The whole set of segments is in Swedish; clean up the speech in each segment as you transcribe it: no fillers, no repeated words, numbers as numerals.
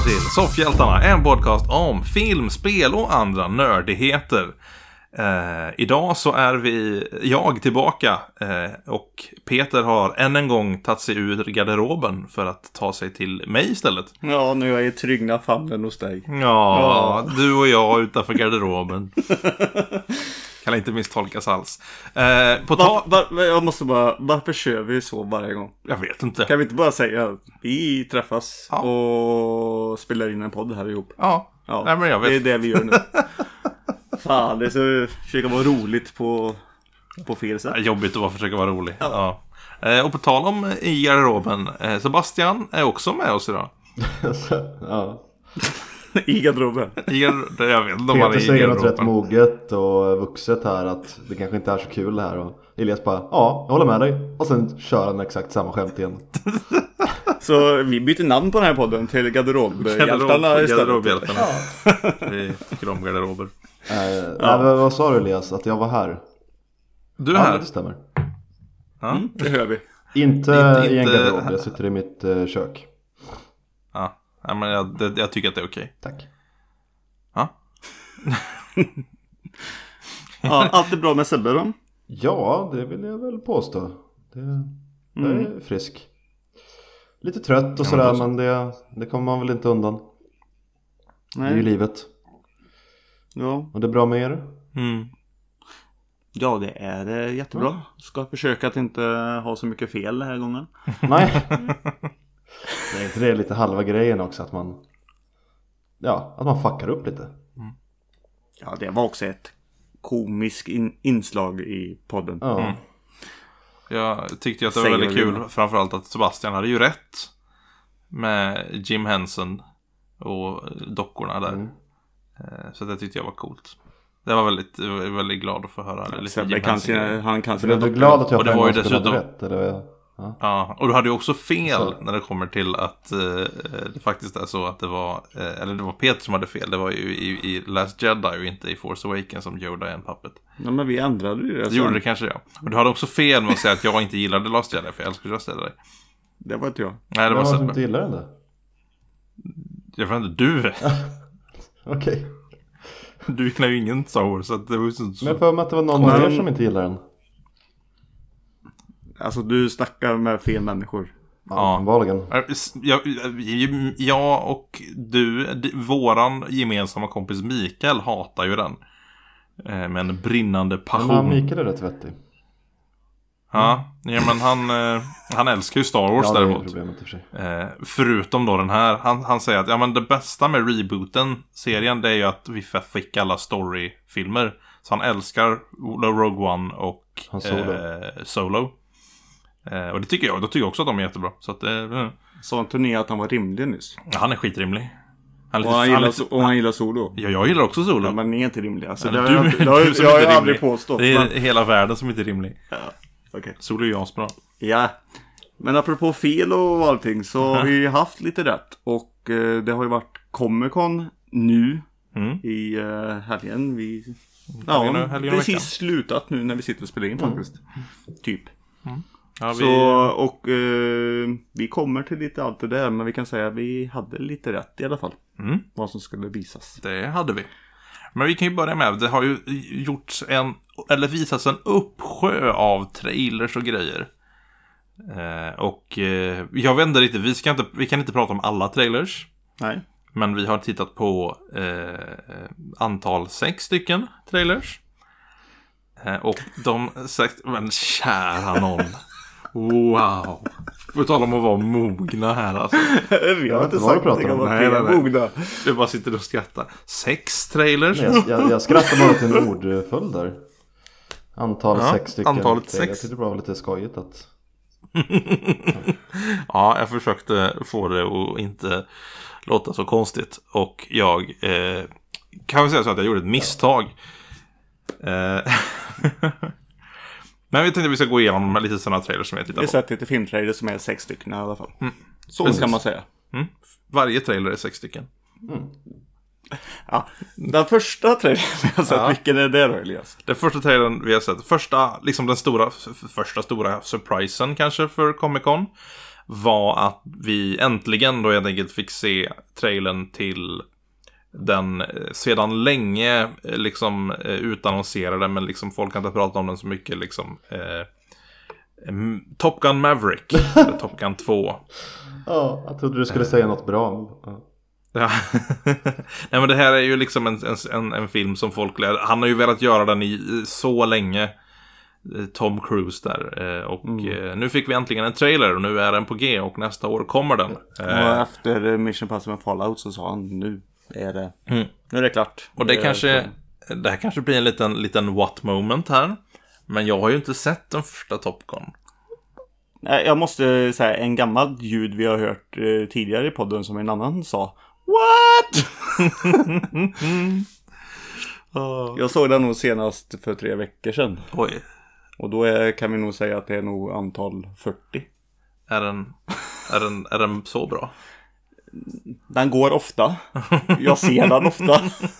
till Soffhjältarna, en podcast om film, spel och andra nördigheter. Idag så är jag tillbaka och Peter har än en gång tagit sig ur garderoben för att ta sig till mig istället. Ja, nu är jag i trygga famnen hos dig. Ja, du och jag utanför garderoben. Kan inte misstolkas alls. Jag måste bara, varför kör vi så varje gång? Jag vet inte. Kan vi inte bara säga att vi träffas och spelar in en podd här ihop? Ja. Nej, men jag vet. Det är det vi gör nu. Fan, det är så försöka vara roligt på fel sätt. Jobbigt att försöka vara rolig. Ja. Och på tal om i garderoben, Sebastian är också med oss idag. Ja. I garderoben. Jag vet inte om han är i Peter säger något rätt garderoben. moget och vuxet här att det kanske inte är så kul här. Och Elias bara, ja, jag håller med dig. Och sen kör han exakt samma skämt igen. Så vi byter namn på den här podden till Garderobhjältarna istället. Garderobhjältarna. Vi tycker om garderober. Vad sa du, Elias? Att jag var här? Du är här. Det stämmer. Ja. Det hör vi. Inte i en garderob, jag sitter i mitt kök. Ja, men jag tycker att det är okej. Tack. Ja. Ja, allt är bra med Sebbe då? Ja, det vill jag väl påstå. Jag är frisk. Lite trött och sådär, men det kommer man väl inte undan. Nej. Det är ju livet. Ja. Och det är bra med er? Ja, det är jättebra. Ska försöka att inte ha så mycket fel den här gången. Nej. Det är inte det lite halva grejen också att man fuckar upp lite. Ja, det var också ett komiskt inslag i podden. Ja. Jag tyckte att det var väldigt kul. Framförallt att Sebastian hade ju rätt med Jim Henson och dockorna där. Så det tyckte jag var coolt. Det var väldigt glad att få höra lite Jim Henson. Han kanske är glad att jag och det var ju dessutom rätt, eller? Ja, och du hade ju också fel när det kommer till att det faktiskt är så att det var eller det var Peter som hade fel. Det var ju i Last Jedi och inte i Force Awakens som Yoda är en puppet. Ja, men vi ändrade ju det. Det gjorde det kanske, ja. Och du hade också fel med att säga att jag inte gillade Last Jedi, för jag älskar Last Jedi. Det var inte jag. Nej, det var som inte gillar den där. Jag vet inte, du. Okej. Du gillar ju ingen Star Wars, så det var ju så. Men jag får med att det var någon av er som inte gillar den. Alltså, du snackar med fel människor. Ja. Jag och du, våran gemensamma kompis Mikael hatar ju den. Med en brinnande passion. Men Mikael är rätt vettig. Ja, men han älskar ju Star Wars däremot. Problemet i och för sig. Förutom då den här. Han säger att men det bästa med rebooten serien, det är ju att vi fick alla storyfilmer. Så han älskar Rogue One och Solo. Och det tycker jag. Då tycker jag också att de är jättebra. Så att sa inte ni att han var rimlig nyss? Ja, han är skitrimlig. Han gillar Solo. Ja, jag gillar också Solo. Ja, men ni är inte rimliga. Alltså, det har jag aldrig påstått. Det är hela världen som inte är rimlig. Ja, okay. Solo är ju asbra. Ja, men apropå fel och allting så har vi haft lite rätt. Och det har ju varit Comic-Con nu i helgen. Precis slutat nu när vi sitter och spelar in faktiskt. Typ. Ja, vi kommer till lite allt det där, men vi kan säga att vi hade lite rätt i alla fall. Vad som skulle visas. Det hade vi. Men vi kan ju börja med, det har ju gjorts visats en uppsjö av trailers och grejer. Och jag vet inte riktigt, vi kan inte prata om alla trailers. Nej. Men vi har tittat på antal 6 stycken trailers. Och de 6, men kära någon. Wow. På tal om att vara mogna här alltså. Vi har inte sagt att det kan vara mogna. Du bara sitter och skrattar. 6 trailers. Nej, jag skrattar bara till en ordföljd där. Antal 6 stycken. Antalet 6. Jag tyckte det var lite skojigt att... Ja, jag försökte få det att inte låta så konstigt. Och jag kan väl säga så att jag gjorde ett misstag. Men vi tänkte att vi ska gå igenom lite sådana trailers som jag tittar på. Vi har sett lite filmtrailers som är 6 stycken i alla fall. Så precis. Kan man säga. Varje trailer är 6 stycken. Ja, den första trailern vi har sett, vilken är det då, Elias? Den första trailern vi har sett, första stora surprisen kanske för Comic-Con, var att vi äntligen då helt enkelt fick se trailern till den sedan länge liksom utannonserade, men liksom folk har inte pratat om den så mycket liksom Top Gun Maverick eller Top Gun 2. Ja, jag trodde du skulle säga något bra. Ja. Nej, men det här är ju liksom en film som folk han har ju velat göra den i så länge, Tom Cruise där, och nu fick vi äntligen en trailer och nu är den på G och nästa år kommer den. Och efter Mission Impossible Fallout så sa han nu är det klart. Och det här kanske blir en liten what moment här, men jag har ju inte sett den första Top Gun. Jag måste säga en gammal ljud vi har hört tidigare i podden som en annan sa. What? Jag såg den nog senast för 3 veckor sedan. Oj. Och då kan vi nog säga att det är nog antal 40. Är den så bra? Den går ofta. Jag ser den ofta.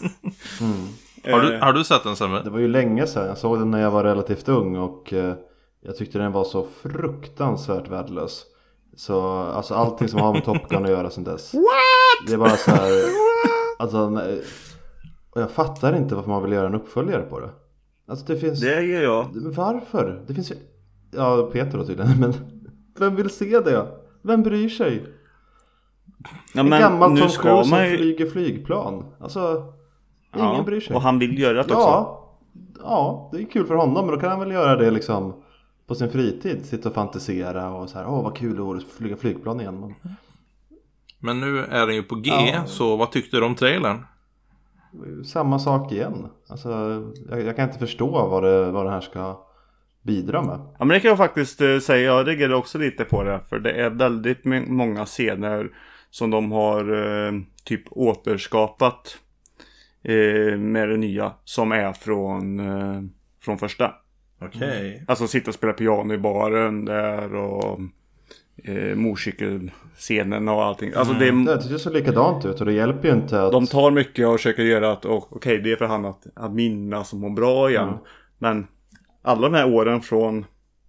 Har du sett den, Samme? Det var ju länge sedan. Jag såg den när jag var relativt ung och jag tyckte den var så fruktansvärt värdelös. Så alltså allting som har med Top Gun att göra sen dess. What? Det är bara så här. Alltså, och jag fattar inte varför man vill göra en uppföljare på det. Alltså det finns. Det gör jag. Varför? Det finns ju. Ja, Peter då tydligen. Men vem vill se det? Vem bryr sig? Ja, en men gammal nu Tom ska Cruise man som flyger flygplan. Alltså ingen bryr sig. Och han vill göra det också. Ja, det är kul för honom. Men då kan han väl göra det liksom på sin fritid. Sitta och fantisera och så här. Vad kul det vore att flyga flygplan igen. Men nu är den ju på G. Så vad tyckte du om trailern? Samma sak igen. Alltså jag kan inte förstå vad det här ska bidra med. Ja, men det kan jag faktiskt säga. Jag reagerade också lite på det. För det är väldigt många scener som de har typ återskapat med det nya. Som är från första. Okej. Alltså sitta och spela piano i baren där och motorcykelscenen och allting. Alltså det ser så likadant ut och det hjälper ju inte att. De tar mycket och försöker göra att okej, det är för han att minnas som mår bra igen. Men alla de här åren från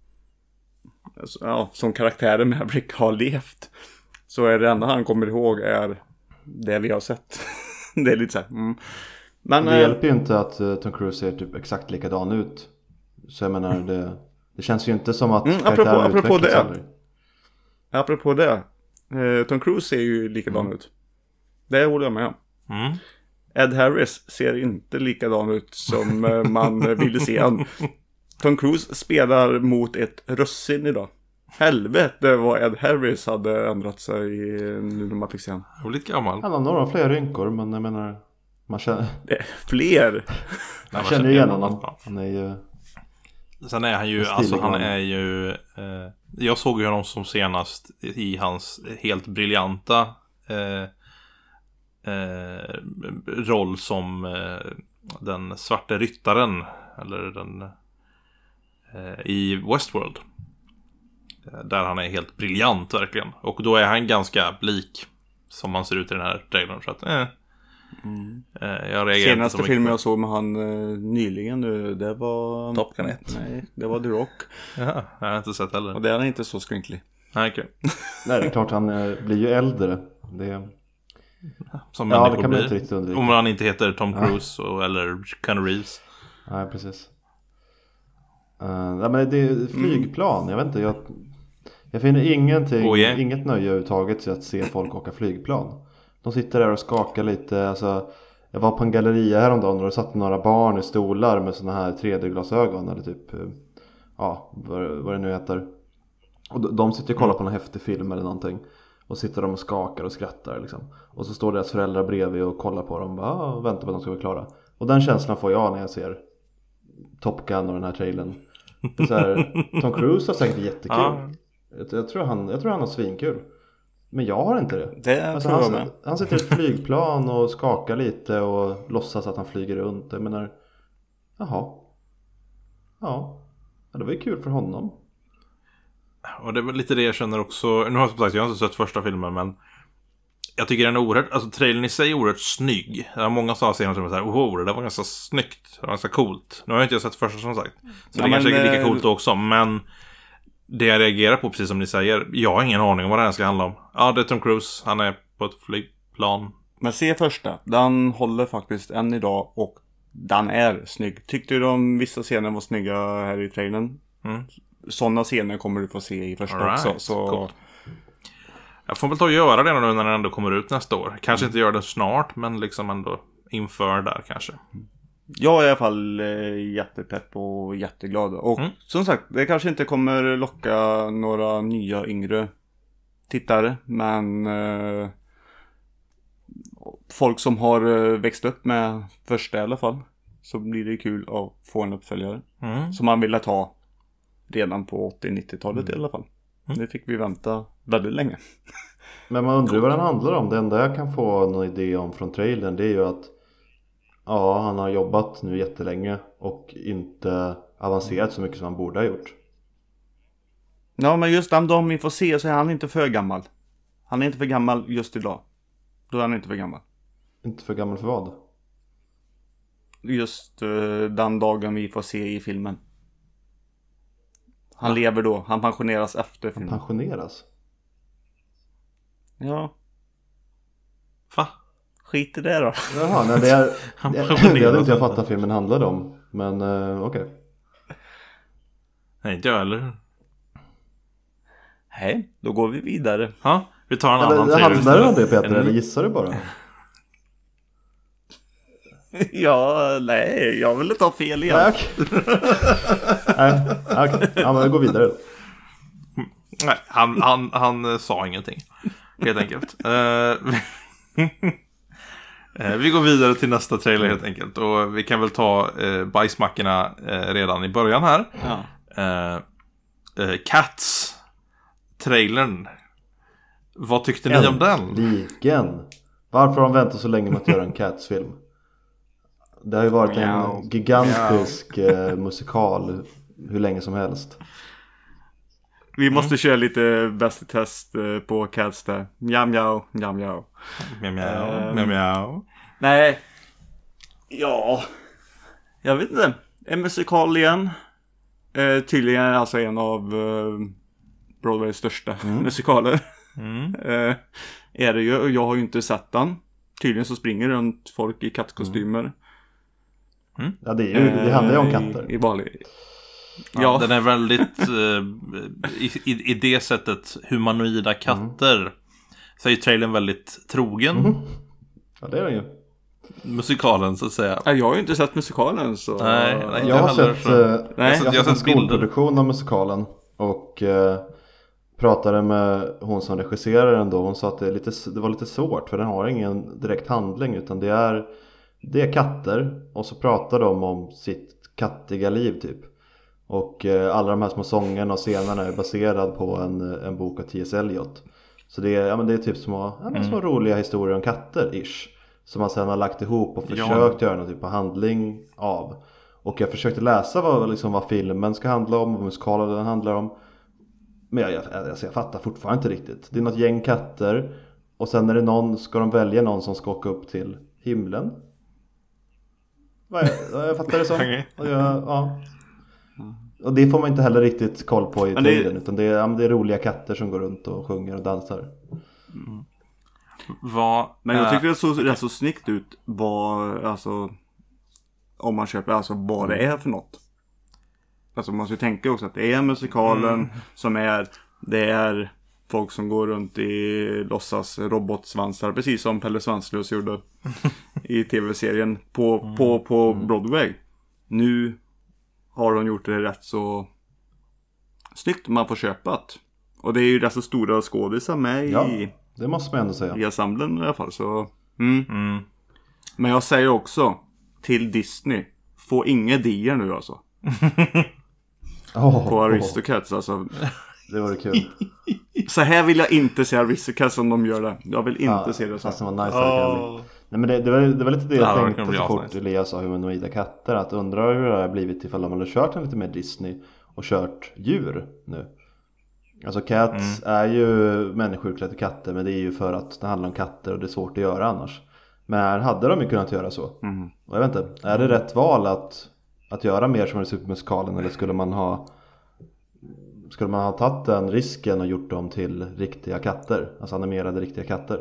som karaktären Maverick har levt, så är det enda han kommer ihåg är det vi har sett. Det är lite så här. Men det hjälper ju inte att Tom Cruise ser typ exakt likadan ut. Så jag menar det känns ju inte som att apropå det. Tom Cruise ser ju likadan ut. Det håller jag med om. Ed Harris ser inte likadan ut som man ville se han. Tom Cruise spelar mot ett russin idag. Helvete vad Ed Harris hade ändrat sig nu när man fick se han. Han är lite gammal. Han har några fler rynkor, men jag menar man känner. Fler? Man känner igen honom. Han är ju. Sen är han ju, alltså han är ju jag såg ju honom som senast i hans helt briljanta roll som den svarte ryttaren, eller den i Westworld, där han är helt briljant verkligen, och då är han ganska lik som han ser ut i den här trailern, så att jag senaste filmen jag såg med han nyligen nu, det var Top Gun 1. Nej, det var The Rock. Ja, jag har inte sett heller. Och det är inte så skrynklig. Nej, okej. Nej, det är klart han blir ju äldre. Det som det kan man inte riktigt undvika. Om han inte heter Tom Cruise eller Keanu Reeves. Nej, precis. Men det är flygplan. Jag vet inte, jag finner inget nöje överhuvudtaget att se folk åka flygplan. De sitter där och skakar lite. Alltså, jag var på en galleria häromdagen och det satt några barn i stolar med såna här 3D-glasögon eller typ, vad det nu heter. Och de sitter och kollar på en häftig film eller någonting. Och sitter de och skakar och skrattar liksom. Och så står deras föräldrar bredvid och kollar på dem och väntar på att de ska vara klara. Och den känslan får jag när jag ser Top Gun och den här trailern. Så här, Tom Cruise har säkert jättekul. Jag tror han har svinkul. Men jag har inte det. Alltså, han sitter i ett flygplan och skakar lite och låtsas att han flyger runt. Jag menar, ja, det var ju kul för honom. Och det är väl lite det jag känner också. Nu har jag inte sett första filmen, men jag tycker den är oerhört, alltså trailern i sig är oerhört snygg. Det är många som har senare som säger, det där var ganska snyggt, det var ganska coolt. Nu har jag inte sett första som sagt. Så det kanske är lika coolt också, men det jag reagerar på, precis som ni säger, jag har ingen aning om vad det här ska handla om. Ja, det är Tom Cruise, han är på ett flygplan. Men se första, den håller faktiskt än idag och den är snygg. Tyckte du de vissa scener var snygga här i trailern? Sådana scener kommer du få se i första också. Så... Cool. Jag får väl ta och göra det nu när den ändå kommer ut nästa år. Kanske inte göra det snart, men liksom ändå inför där kanske. Jag är i alla fall jättepepp och jätteglad. Och som sagt, det kanske inte kommer locka några nya yngre tittare. Men folk som har växt upp med första i alla fall, så blir det kul att få en uppföljare. Som man ville ta redan på 80-90-talet i alla fall. Det fick vi vänta väldigt länge. Men man undrar vad den handlar om. Det enda jag kan få någon idé om från trailern, det är ju att ja, han har jobbat nu jättelänge och inte avancerat så mycket som han borde ha gjort. Ja, men just den dagen vi får se så är han inte för gammal. Han är inte för gammal just idag. Då är han inte för gammal. Inte för gammal för vad? Just den dagen vi får se i filmen. Han lever då. Han pensioneras efter filmen. Han pensioneras? Ja. Va? Skit i det då. Jaha, nej, det hade inte jag fattat filmen handlade om. Men okej. Nej, inte jag heller. Hej, då går vi vidare. Ja, vi tar en annan trailer. Handlar det om det, Peter, eller gissar du bara? Ja, nej, jag vill ta fel igen. Nej, okej. Ja, men vi går vidare då. Nej, han sa ingenting. Helt enkelt. Vi går vidare till nästa trailer helt enkelt. Och vi kan väl ta bajsmackorna redan i början här. Ja. Cats-trailern. Vad tyckte ni om den? Äntligen. Varför har de väntat så länge med att göra en Cats-film? Det har ju varit en gigantisk musikal hur länge som helst. Vi måste köra lite bäst i test på Cats där. Mjau, mjau, mjau, mjau. Mjau, mjau, mjau, mjau. Nej. Ja. Jag vet inte. En musikal igen. Tydligen är alltså en av Broadways största musikaler. Är det ju. Jag har ju inte sett den. Tydligen så springer runt folk i kattkostymer. Ja, det handlar ju om katter. I vanlig... Ja, den är väldigt i det sättet humanoida katter. Så är ju trailern väldigt trogen. Ja, det är den ju. Musikalen så att säga. Jag har ju inte sett musikalen så... Nej, jag har sett en skolproduktion av musikalen. Och pratade med hon som regisserar den då. Hon sa att det var lite svårt, för den har ingen direkt handling, utan det är katter. Och så pratar de om sitt kattiga liv typ. Och alla de här små sångerna och scenerna är baserad på en bok av T.S. Eliot. Så det är typ små roliga historier om katter-ish. Som man sedan har lagt ihop och försökt göra någon typ av handling av. Och jag försökte läsa vad filmen ska handla om, vad musikalen handlar om. Men jag fattar fortfarande inte riktigt. Det är något gäng katter. Och sen är det ska de välja någon som ska åka upp till himlen. Jag fattar det så. Ja. Och det får man inte heller riktigt koll på i trailern, utan det är roliga katter som går runt och sjunger och dansar. Men jag tycker det såg rätt så snyggt ut om man köper vad det är för något. Alltså man ska tänka också att det är musikalen som det är folk som går runt i låtsas robotsvansar, precis som Pelle Svanslös gjorde i tv-serien på Broadway. Nu har de gjort det rätt så snyggt man får köpat. Och det är ju rätt så stora skådisar med det måste man ändå säga. I ensemblen i alla fall. Så. Men jag säger också till Disney, få inga idéer nu alltså. På Aristocats alltså. Det var kul. Så här vill jag inte se Aristocats som de gör det. Jag vill inte se det så. Det var nice. Nej, men det var lite det jag tänkte så fort Elias sa humanoida katter. Att undra hur det har blivit ifall de hade kört lite mer Disney och kört djur nu. Alltså Cats är ju människor till katter, men det är ju för att det handlar om katter och det är svårt att göra annars. Men här hade de ju kunnat göra så. Och jag vet inte, är det rätt val att göra mer som en supermusikalen, eller skulle man ha skulle man ha tagit den risken och gjort dem till riktiga katter? Alltså animerade riktiga katter?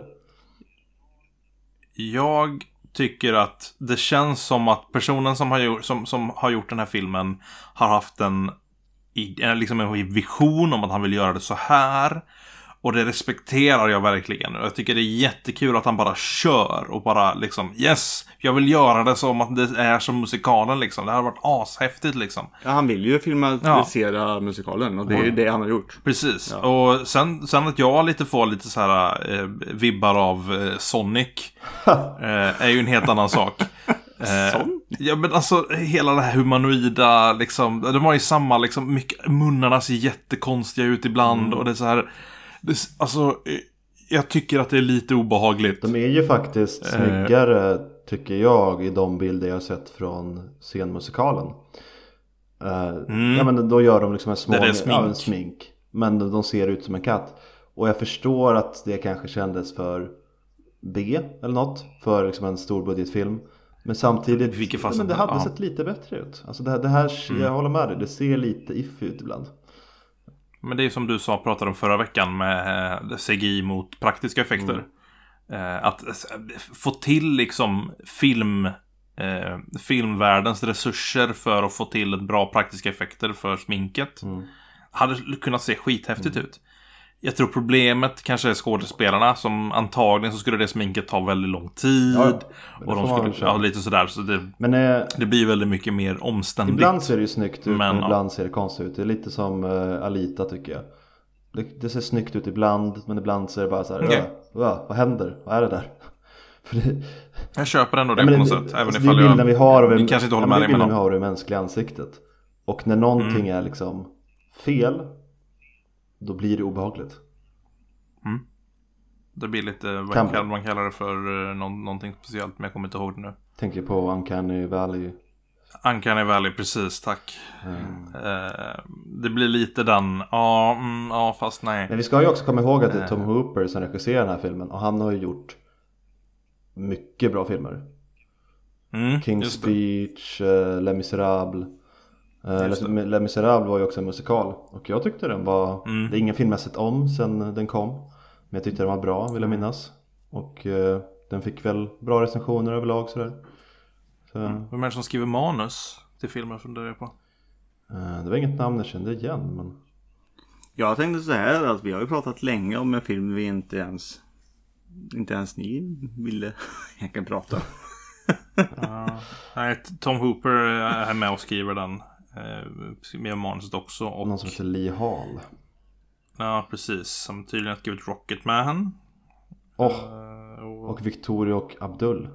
Jag tycker att det känns som att personen som har gjort den här filmen har haft en vision om att han vill göra det så här. Och det respekterar jag verkligen. Jag tycker det är jättekul att han bara kör och bara liksom, yes, jag vill göra det som att det är som musikalen liksom. Det har varit ashäftigt liksom. Ja, han vill ju filmatisera musikalen och det är ju det han har gjort. Precis. Ja. Och sen att jag får lite så här vibbar av Sonic är ju en helt annan sak. Ja, men alltså hela det här humanoida liksom, de har ju samma liksom, mycket, munnarna ser jättekonstiga ut ibland och det är så här. Alltså, jag tycker att det är lite obehagligt. De är ju faktiskt snyggare, tycker jag, i de bilder jag har sett från scenmusikalen. Ja, men då gör de liksom en smink. Men de ser ut som en katt. Och jag förstår att det kanske kändes för B eller något, för liksom en stor budgetfilm. Men samtidigt, men det hade sett lite bättre ut. Alltså det här jag håller med dig, det ser lite iffy ut ibland. Men det är som du pratade om förra veckan med CGI mot praktiska effekter. Att få till liksom filmvärldens resurser för att få till bra praktiska effekter för sminket. Hade kunnat se skithäftigt ut. Jag tror problemet kanske är skådespelarna, som antagligen så skulle det sminket ta väldigt lång tid. Och de skulle lite sådär, så det blir väldigt mycket mer omständigt. Ibland ser det ju snyggt ut, men ibland ser det konstigt ut. Det är lite som Alita, tycker jag. Det ser snyggt ut ibland, men ibland ser det bara så här, vad händer? Vad är det där? Jag köper ändå det på något sätt, även ifall jag vi kanske inte håller med dig med vi har det mänskliga ansiktet. Och när någonting är liksom fel, då blir det obehagligt. Det blir lite, man kallar det för någonting speciellt, men jag kommer inte ihåg det nu. Tänker på Uncanny Valley. Uncanny Valley, precis, tack. Det blir lite den, fast nej. Men vi ska ju också komma ihåg att det är Tom Hooper som regisserar den här filmen. Och han har ju gjort mycket bra filmer. King's Speech, Les Misérables. Les Misérables var ju också en musikal. Och jag tyckte den var, det är ingen film jag sett om sen den kom, men jag tyckte den var bra, vill jag minnas. Och den fick väl bra recensioner överlag sådär. Vem är det som skriver manus till filmen, funderar jag på? Det var inget namn jag kände igen, men... Jag tänkte så här att vi har ju pratat länge om en film vi inte ens ni ville egentligen prata. Nej, Tom Hooper är med och skriver den med manuset också. Och någon som heter Lee Hall. Ja, precis. Som tydligen har skrivit Rocketman. Och Victoria och Abdul.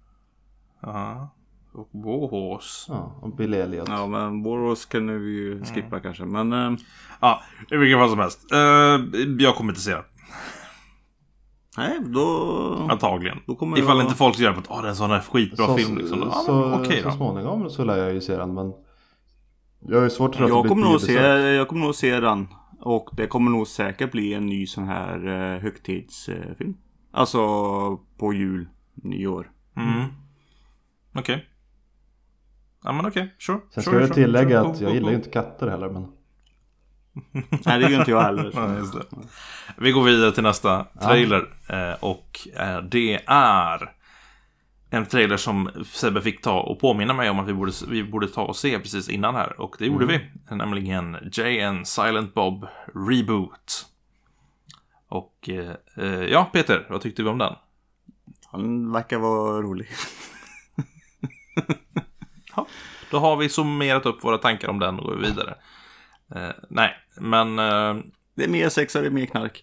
Och Bohos. Ja, och Bill Elliot. Ja, men Bohos kan vi ju skippa kanske. Men ja, i vilken fall som helst. Jag kommer inte se den. Nej, då... Antagligen. Då ifall inte folk gör att det är en sån här skitbra film liksom. Så småningom så lär jag ju se den, men jag är svårt att jag kommer nog se den. Och det kommer nog säkert bli en ny sån här högtidsfilm. Alltså på jul, nyår. Okej. Ja, men okej, sure. Sen ska jag tillägga att jag gillar ju inte katter heller, men... Nej, det gör inte jag heller. Nej, just det. Vi går vidare till nästa trailer. Och det är en trailer som Sebbe fick ta och påminna mig om att vi borde ta och se precis innan här. Och det gjorde vi. Nämligen Jay & Silent Bob Reboot. Och ja, Peter, vad tyckte du om den? Han verkar vara rolig. Ja, då har vi summerat upp våra tankar om den och går vidare. Nej, men... det är mer sex och det är mer knark.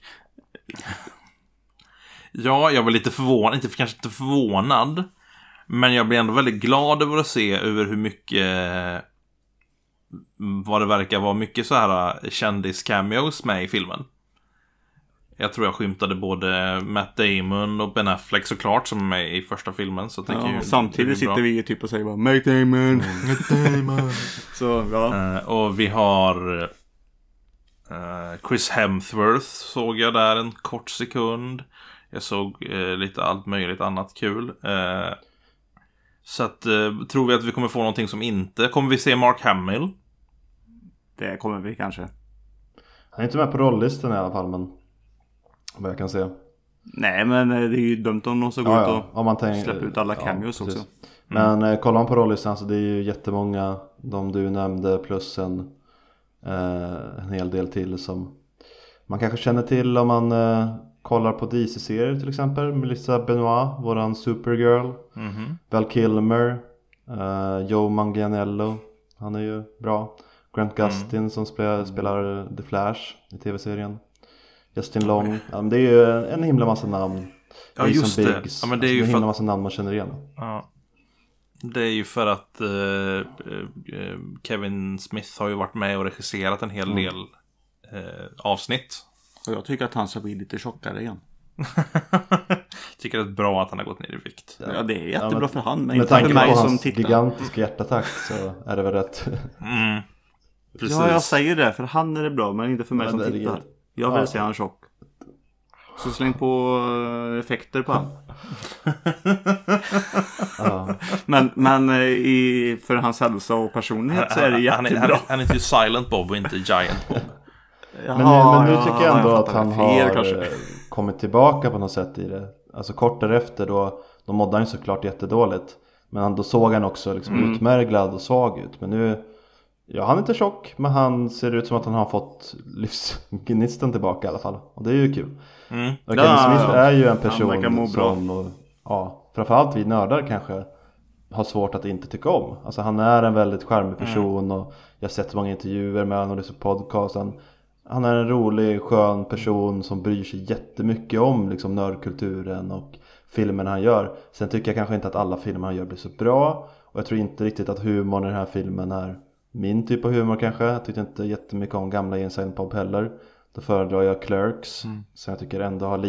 Ja, jag var lite förvånad. Kanske inte förvånad. Men jag blev ändå väldigt glad över att se över hur mycket... vad det verkar vara mycket så här kändis-cameos med i filmen. Jag tror jag skymtade både Matt Damon och Ben Affleck såklart som är med i första filmen. Så samtidigt sitter vi typ och säger bara Matt Damon. Matt Damon. Så, ja. Och vi har Chris Hemsworth såg jag där en kort sekund. Jag såg lite allt möjligt annat kul. Så att tror vi att vi kommer få någonting som inte... Kommer vi se Mark Hamill? Det kommer vi kanske. Han är inte med på rolllistan i alla fall, men vad jag kan se. Nej, men det är ju dumt om de så går ut och om man släpper ut alla cameos också. Men kollar man på rollistan så det är ju jättemånga, de du nämnde, plus en hel del till som man kanske känner till om man kollar på DC-serier till exempel. Melissa Benoist, våran Supergirl. Val Kilmer, Joe Manganiello, han är ju bra. Grant Gustin som spelar The Flash i tv-serien. Justin Long, det är ju en himla massa namn. Ja, just det. Ja, men det är ju en himla massa namn man känner igen. Ja. Det är ju för att Kevin Smith har ju varit med och regisserat en hel del avsnitt. Och jag tycker att han ska bli lite tjockare igen. Tycker det är bra att han har gått ner i vikt. Ja, det är jättebra för han, men inte för mig som tittar. Gigantisk hjärtattack så är det väl rätt. Precis. Ja, jag säger det, för han är det bra, men inte för mig som tittar. Jag vill se han tjock. Så släng på effekter på han. Men för hans hälsa och personlighet så är det jättebra. Han är inte Silent Bob och inte Giant Bob. Men nu tycker jag ändå att han har kommit tillbaka på något sätt i det. Alltså kort därefter då moddade han såklart jättedåligt. Men då såg han också liksom utmärglad och svag ut. Men nu, han är inte tjock, men han ser ut som att han har fått livsgnisten tillbaka i alla fall. Och det är ju kul. Och Kevin Smith är ju en person som, framförallt vi nördar kanske har svårt att inte tycka om. Alltså han är en väldigt charmig person och jag har sett många intervjuer med honom och lyssnat på podcasten. Han är en rolig, skön person som bryr sig jättemycket om liksom nördkulturen och filmen han gör. Sen tycker jag kanske inte att alla filmer han gör blir så bra. Och jag tror inte riktigt att humorn i den här filmen är min typ av humor kanske. Jag tyckte inte jättemycket om gamla Inside Bob heller. Då föredrar jag Clerks. Så jag tycker ändå har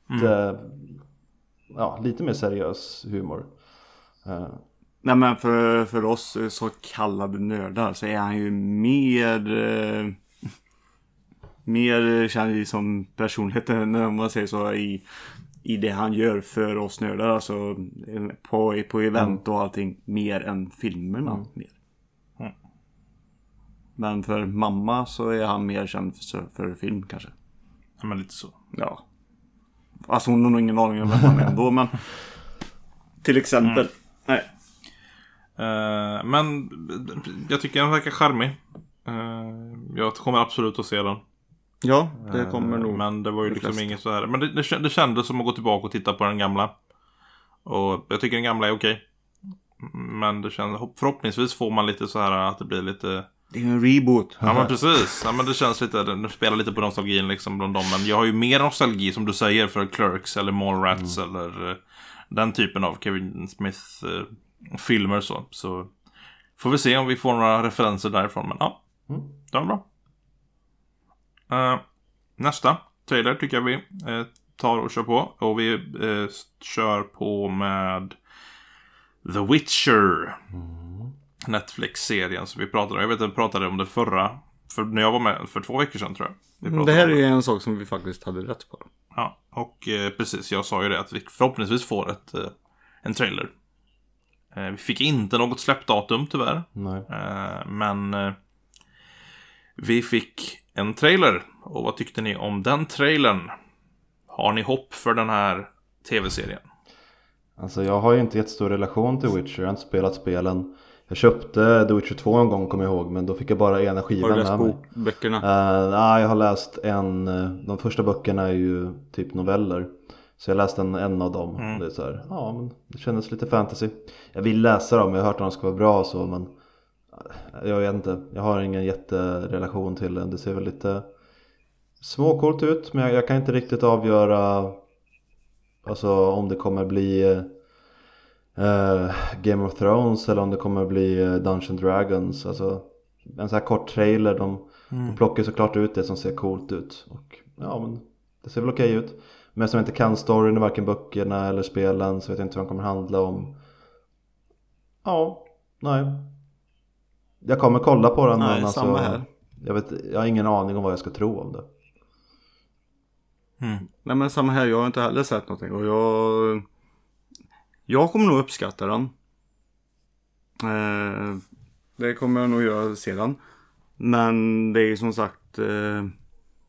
lite mer seriös humor. Nej, men för oss så kallade nördar så är han ju mer känd som personligheten, när man säger så, i det han gör för oss nördar, alltså på event och allting, mer än filmerna. Men för mamma så är han mer känd för film kanske. Ja, men lite så. Ja. Alltså hon har nog ingen aning om vem han är ändå, men till exempel. Nej. Men jag tycker den verkar charmig. Jag kommer absolut att se den. Ja, det kommer nog. Men det var ju liksom inget så här. Men det kändes som att gå tillbaka och titta på den gamla. Och jag tycker den gamla är okej. Men det känns, förhoppningsvis får man lite så här att det blir lite... Det är en reboot. Ja, men precis. Ja, men det känns lite, det spelar lite på nostalgin liksom bland dem. Men jag har ju mer nostalgi, som du säger, för Clerks eller Mallrats eller den typen av Kevin Smith filmer så får vi se om vi får några referenser därifrån. Men ja, det var bra. Nästa trailer tycker jag vi tar och kör på. Och vi kör på med The Witcher. Netflix-serien som vi pratade om. Jag vet att vi pratade om det förra. För när jag var med för 2 veckor sedan, tror jag. Det här är en sak som vi faktiskt hade rätt på. Ja, och precis. Jag sa ju det att vi förhoppningsvis får en trailer. Vi fick inte något släppdatum tyvärr. Nej. Men vi fick en trailer. Och vad tyckte ni om den trailern? Har ni hopp för den här tv-serien? Alltså jag har ju inte jättestor relation till Witcher. Jag har inte spelat spelen. Jag köpte The Witcher 2 en gång, kommer jag ihåg. Men då fick jag bara ena skivan med mig. Har du läst böckerna? Nej, jag har läst de första böckerna är ju typ noveller. Så jag läste en av dem. Det är så här, men det kändes lite fantasy. Jag vill läsa dem, jag har hört att de ska vara bra och så. Men jag vet inte, jag har ingen jätterelation till den. Det ser väl lite småcoolt ut. Men jag kan inte riktigt avgöra alltså om det kommer bli Game of Thrones eller om det kommer bli Dungeons & Dragons. Alltså en så här kort trailer, de plockar såklart ut det som ser coolt ut. Och men det ser väl okej ut. Men som inte kan storyn i varken böckerna eller spelen, så vet jag inte vad de kommer handla om. Nej. Jag kommer kolla på den. Nej, men samma här. Jag har ingen aning om vad jag ska tro om det. Nej, men samma här, jag har inte heller sett någonting. Och jag kommer nog uppskatta den. Det kommer jag nog göra sedan. Men det är som sagt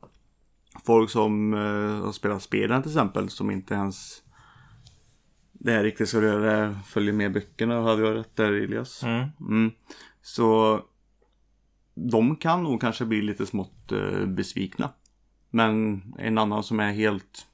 folk som har spelat spelen till exempel, som inte ens det här riktigt så det följer med böckerna, hade jag rätt där, Elias? Så de kan nog kanske bli lite smått besvikna. Men en annan som är helt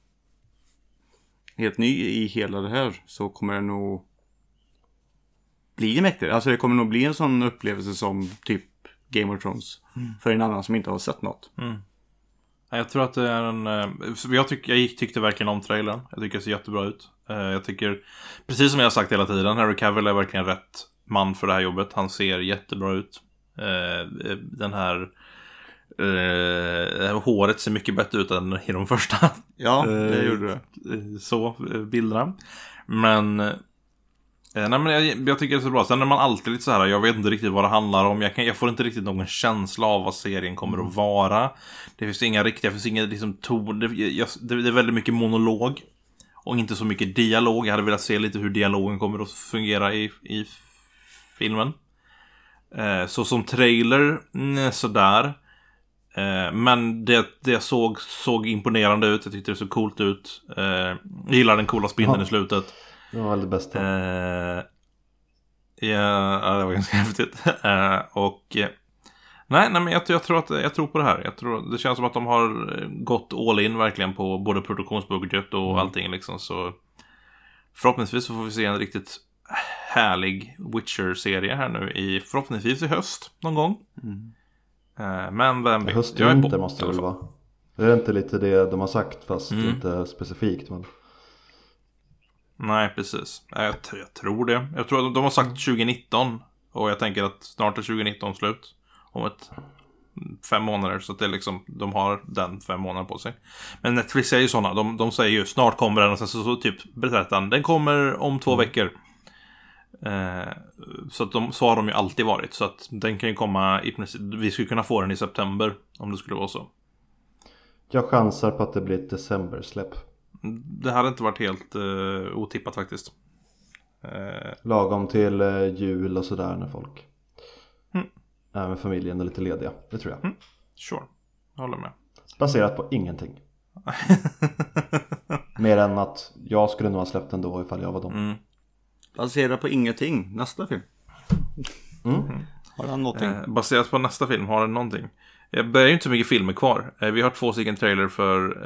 ny i hela det här, så kommer det nog bli mäktigt. Alltså det kommer nog bli en sån upplevelse som typ Game of Thrones för en annan som inte har sett något. Jag tror att det är jag tyckte verkligen om trailern. Jag tycker det ser jättebra ut. Jag tycker, precis som jag har sagt hela tiden, Henry Cavill är verkligen rätt man för det här jobbet. Han ser jättebra ut. Den här håret ser mycket bättre ut än i de första. Ja, det gjorde det. Så bilderna. Men nej, men jag tycker det är så bra. Sen är man alltid lite så här, jag vet inte riktigt vad det handlar om. Jag får inte riktigt någon känsla av vad serien kommer att vara. Det finns inga riktiga, det finns ingen liksom ton. Det är väldigt mycket monolog och inte så mycket dialog. Jag hade velat se lite hur dialogen kommer att fungera i filmen. Så som trailer, sådär. Men det såg imponerande ut. Jag tyckte det såg coolt ut. Jag gillar den coola spindeln i slutet. Det var det bästa. Ja, det var ganska häftigt. Nej, men jag tror på det här. Det känns som att de har gått all in verkligen på både produktionsbudget och allting liksom. Så förhoppningsvis så får vi se en riktigt härlig Witcher-serie här nu förhoppningsvis i höst någon gång. Men vem vet? Höstvinter måste det väl vara. Det är inte lite det de har sagt, fast inte specifikt. Men... Nej, precis. Jag tror det. Jag tror att de har sagt 2019. Och jag tänker att snart är 2019 slut. Om 5 månader. Så att det är liksom, de har den 5 månader på sig. Men Netflix är ju sådana. De säger ju snart kommer den. Och sen så typ berättar den kommer om 2 veckor. Så att så har de ju alltid varit. Så att den kan ju komma i princip, vi skulle kunna få den i september om det skulle vara så. Jag chansar på att det blir ett decembersläpp. Det hade inte varit helt otippat faktiskt. Lagom till jul och sådär, när folk är med familjen och lite lediga. Det tror jag. Sure, jag håller med. Baserat på ingenting. Mer än att jag skulle nog ha släppt den då ifall jag var dem. Baserat på ingenting. Nästa film. Har han någonting? Baserat på nästa film, har den någonting? Det är ju inte så mycket filmer kvar. Vi har 2 stycken trailer för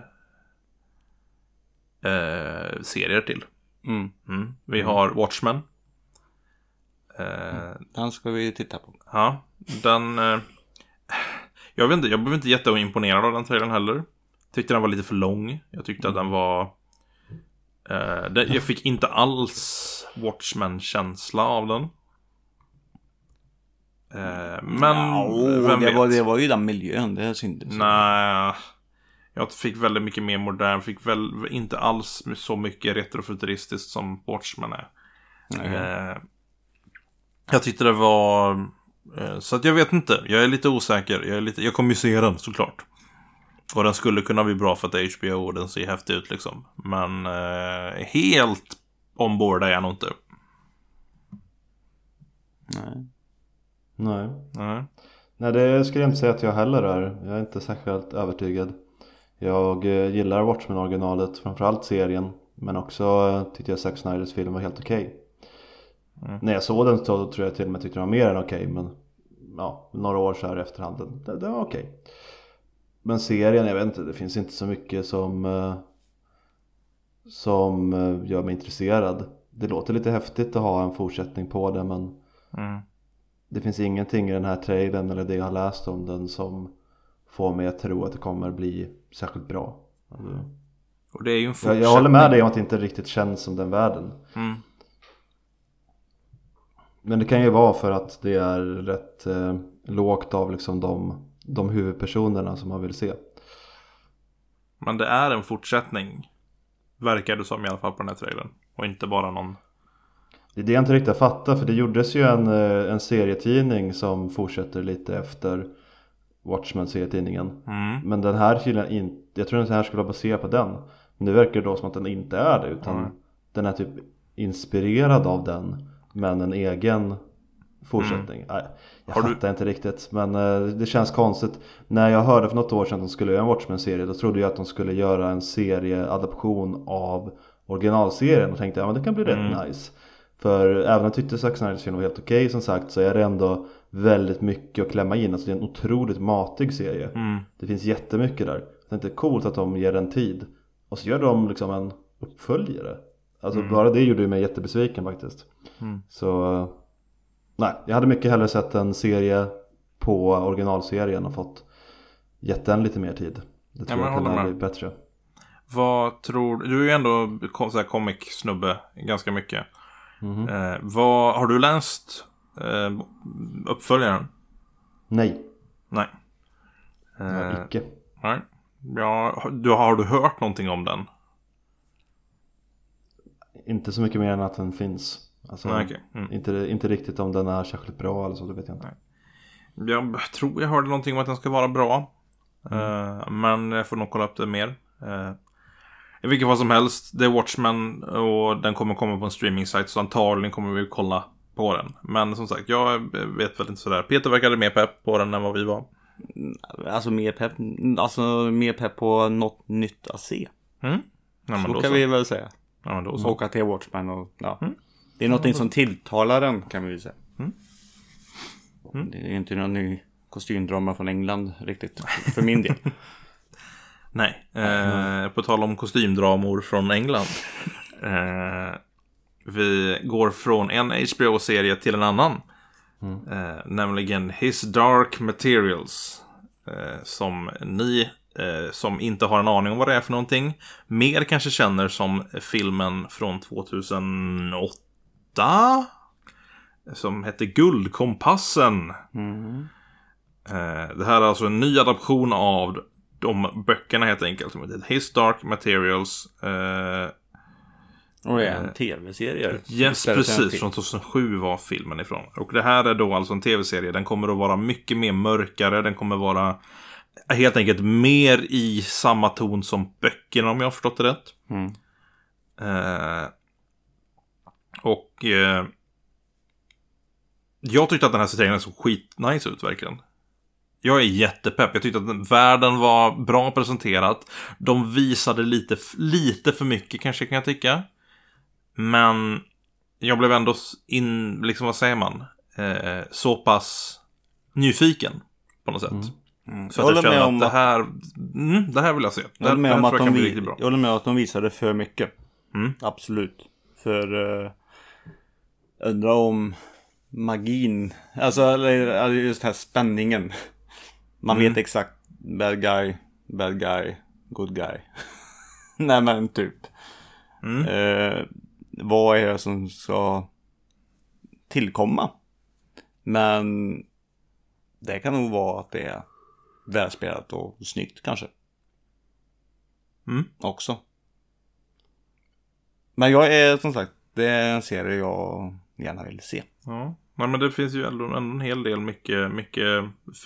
serier till. Vi har Watchmen. Den ska vi titta på. Ja, den... jag blev inte jätteimponerad av den trailern heller. Tyckte den var lite för lång. Jag tyckte att den var... jag fick inte alls Watchmen-känsla av den. Men det var ju den miljön, det syntes. Nej, jag fick väldigt mycket mer modern. Fick väl inte alls så mycket retrofuturistiskt som Watchmen är. Jag tyckte det var... så att jag vet inte. Jag är lite osäker. Jag kommer ju se den såklart. Och den skulle kunna bli bra för att det är HBO och den ser häftig ut liksom. Men helt ombord är jag nog inte. Nej, det skulle jag inte säga att jag heller är. Jag är inte särskilt övertygad. Jag gillar Watchmen-originalet, framförallt serien. Men också tyckte jag Zack Snyders film var helt okej. När jag såg den så tror jag till och med tyckte den var mer än okej. Men ja, några år så här i efterhand, det var okej. Men serien, jag vet inte, det finns inte så mycket som gör mig intresserad. Det låter lite häftigt att ha en fortsättning på det, men det finns ingenting i den här trailern eller det jag har läst om den som får mig att tro att det kommer bli särskilt bra. Och det är ju en fortsättning. Jag håller med dig om att det inte riktigt känns som den världen. Men det kan ju vara för att det är rätt lågt av liksom de huvudpersonerna som man vill se. Men det är en fortsättning, verkar det som i alla fall på den här trailern. Och inte bara någon... Det är det jag inte riktigt fattar, för det gjordes ju en serietidning som fortsätter lite efter Watchmen-serietidningen. Men den här jag tror att den här skulle vara baserad på den. Men det verkar då som att den inte är det, utan den är typ inspirerad av den, men en egen fortsättning. Nej, jag fattar inte riktigt, men det känns konstigt. När jag hörde för något år sedan att de skulle göra en Watchmen-serie, då trodde jag att de skulle göra en serieadaption av originalserien och tänkte ja, men det kan bli rätt nice. För även om jag tyckte Zack Snyders film var helt okej, som sagt, så är det ändå väldigt mycket att klämma in. Alltså det är en otroligt matig serie. Det finns jättemycket där. Det är inte coolt att de ger den tid. Och så gör de liksom en uppföljare. Alltså bara det gjorde ju mig jättebesviken faktiskt. Så nej, jag hade mycket hellre sett en serie på originalserien och fått gett den lite mer tid. Det tror jag kunde bli bättre. Vad tror du? Du är ju ändå comic-snubbe ganska mycket. Har du läst uppföljaren? Nej. Nej. Icke. Nej. Ja, har du hört någonting om den? Inte så mycket mer än att den finns. Alltså, okay. Inte riktigt om den är särskilt bra eller så, det vet jag inte. Nej. Jag tror jag hörde någonting om att den ska vara bra. Men jag får nog kolla upp det mer. I vilket fall som helst, det är Watchmen och den kommer komma på en streaming-site, så antagligen kommer vi kolla på den. Men som sagt, jag vet väl inte sådär. Peter verkade mer pepp på den än vad vi var. Alltså mer pepp på något nytt att se. Ja, så kan vi väl säga. Ja, men då så. Åka till Watchmen och det är något som tilltalar den, kan vi säga. Det är inte någon ny kostymdrama från England riktigt för min del. Nej, på tal om kostymdramor från England. Vi går från en HBO-serie till en annan. Nämligen His Dark Materials. Som ni som inte har en aning om vad det är för någonting mer kanske känner som filmen från 2008 som hette Guldkompassen. Det här är alltså en ny adaption av de böckerna helt enkelt, som heter His Dark Materials. Och det är en tv-serie. Yes, precis. Från 2007 var filmen ifrån. Och det här är då alltså en tv-serie. Den kommer att vara mycket mer mörkare. Den kommer vara helt enkelt mer i samma ton som böckerna, om jag har förstått det rätt. Jag tyckte att den här serien såg skitnice ut, verkligen. Jag är jättepepp. Jag tyckte att världen var bra presenterat. De visade lite för mycket, kanske kan jag tycka. Men jag blev ändå liksom, vad säger man? Så pass nyfiken på något sätt. Så att jag känner att det här vill jag se. Jag håller med om att jag håller med att de visade för mycket. Absolut. För undrar om magin, alltså just här spänningen. Man vet exakt bad guy, good guy. Nej, men typ. Vad är det som ska tillkomma? Men det kan nog vara att det är välspelat och snyggt kanske. Också. Men jag är, som sagt, det är en serie jag gärna vill se. Ja. Nej, men det finns ju ändå en hel del mycket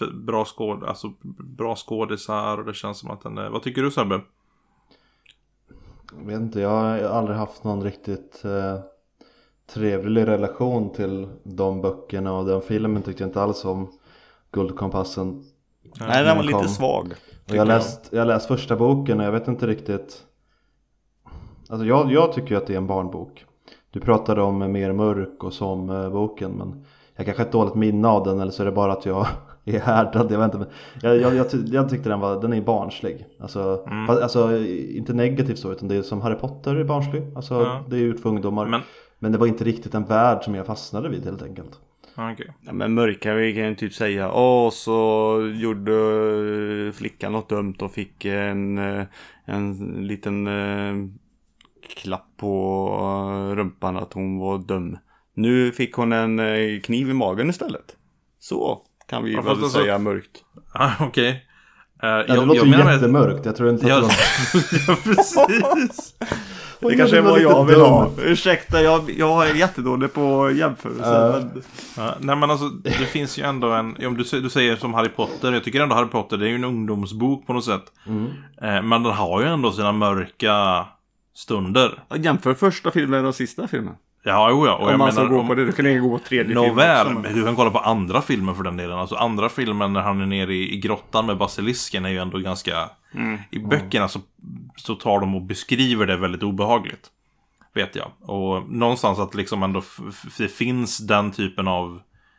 bra skådisar, och det känns som att den är... Vad tycker du, Sebbe? Jag vet inte, jag har aldrig haft någon riktigt trevlig relation till de böckerna, och den filmen tyckte jag inte alls om, Guldkompassen. Nej, den var lite svag. Och jag har läst första boken och jag vet inte riktigt. Alltså jag tycker att det är en barnbok. Du pratade om mer mörk och som boken, men jag kanske har ett dåligt minne av den, eller så är det bara att jag är härdad, jag vet inte. Men jag tyckte den är barnslig. Alltså inte negativt så, utan det är som Harry Potter är barnslig. Alltså det är ut för ungdomar. Men det var inte riktigt en värld som jag fastnade vid, helt enkelt. Okay. Ja, men mörka, vi kan typ säga så gjorde flickan något dumt och fick en liten klapp på rumpan att hon var dum. Nu fick hon en kniv i magen istället. Så kan vi väl säga mörkt. Okej. Det låter ju jättemörkt. Jag tror inte att ja, precis. Det kanske är vad jag vill ha. Ursäkta, jag är jättedålig på jämförelser. Nej, men alltså, det finns ju ändå om du säger som Harry Potter. Jag tycker ändå Harry Potter, det är ju en ungdomsbok på något sätt. Men den har ju ändå sina mörka stunder. Jämför första filmen och sista filmen. Ja, och jag menar, gå på det, du kan gå på tredje film. Men du kan kolla på andra filmer för den delen. Alltså andra filmen när han är nere i grottan med basilisken är ju ändå ganska... I böckerna så tar de och beskriver det väldigt obehagligt. Vet jag. Och någonstans att liksom ändå det finns den typen av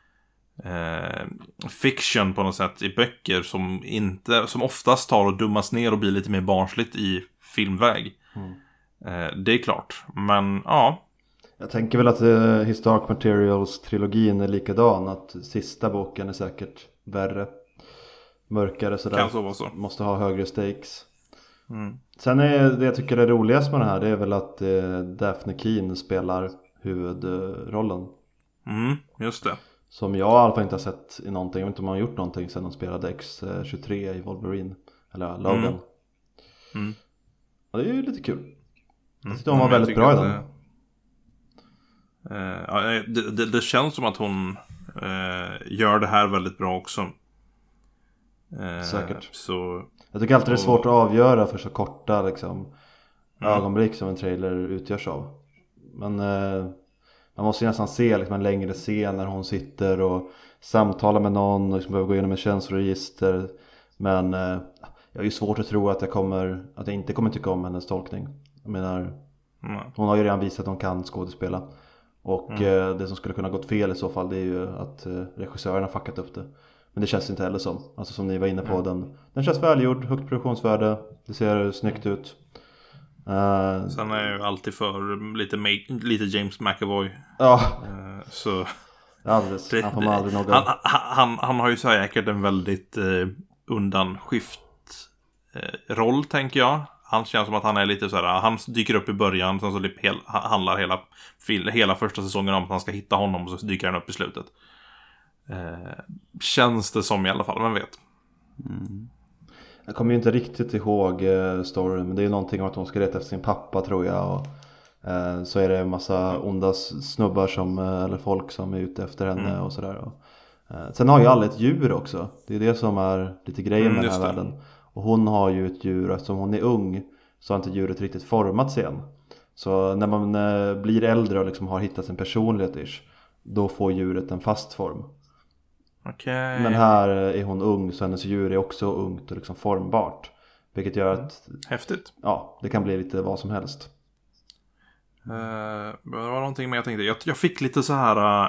fiction på något sätt i böcker som oftast tar och dummas ner och blir lite mer barnsligt i filmväg. Det är klart. Men ja. Jag tänker väl att Historic Materials-trilogin är likadan. Att sista boken är säkert värre, mörkare sådär. Kan så vara så. Måste ha högre stakes. Sen är det jag tycker är roligast med den här, det är väl att Daphne Keane spelar huvudrollen. Just det. Som jag i alla fall inte har sett i någonting. Jag vet inte om han har gjort någonting sedan de spelade X-23 i Wolverine. Eller Logan. Och det är ju lite kul. Jag tyckte hon var väldigt bra i den. Det känns som att hon gör det här väldigt bra också. Säkert. Så, jag tycker alltid det är svårt att avgöra för så korta liksom, ögonblick som en trailer utgörs av. Men man måste ju nästan se liksom, en längre scen när hon sitter och samtalar med någon och liksom behöver gå igenom en känsloregister. Men jag har ju svårt att tro att jag inte kommer tycka om hennes tolkning. Jag menar, hon har ju redan visat att hon kan skådespela. Och det som skulle kunna gått fel i så fall, det är ju att regissören har fuckat upp det. Men det känns inte heller som. Alltså som ni var inne på, den känns välgjord, högt produktionsvärde. Det ser snyggt ut. Sen är jag ju alltid för lite James McAvoy. Ja. Så alldeles. Han får man aldrig någon. Han har ju säkert en väldigt undanskift roll, tänker jag. Han känns som att han är lite så här. Han dyker upp i början, sen så handlar hela första säsongen om att han ska hitta honom, och så dyker han upp i slutet. Känns det som i alla fall, vem vet. Jag kommer ju inte riktigt ihåg storyn, men det är ju någonting om att hon ska leta efter sin pappa, tror jag. Och så är det en massa onda snubbar eller folk som är ute efter henne och sådär. Sen har ju alla ett djur också. Det är det som är lite grejen med den här världen. Och hon har ju ett djur, eftersom hon är ung så har inte djuret riktigt format sig än. Så när man blir äldre och liksom har hittat sin personlighet, då får djuret en fast form. Okay. Men här är hon ung, så hennes djur är också ungt och liksom formbart. Vilket gör att... Häftigt. Ja, det kan bli lite vad som helst. Det var någonting mer jag tänkte. Jag fick lite så här...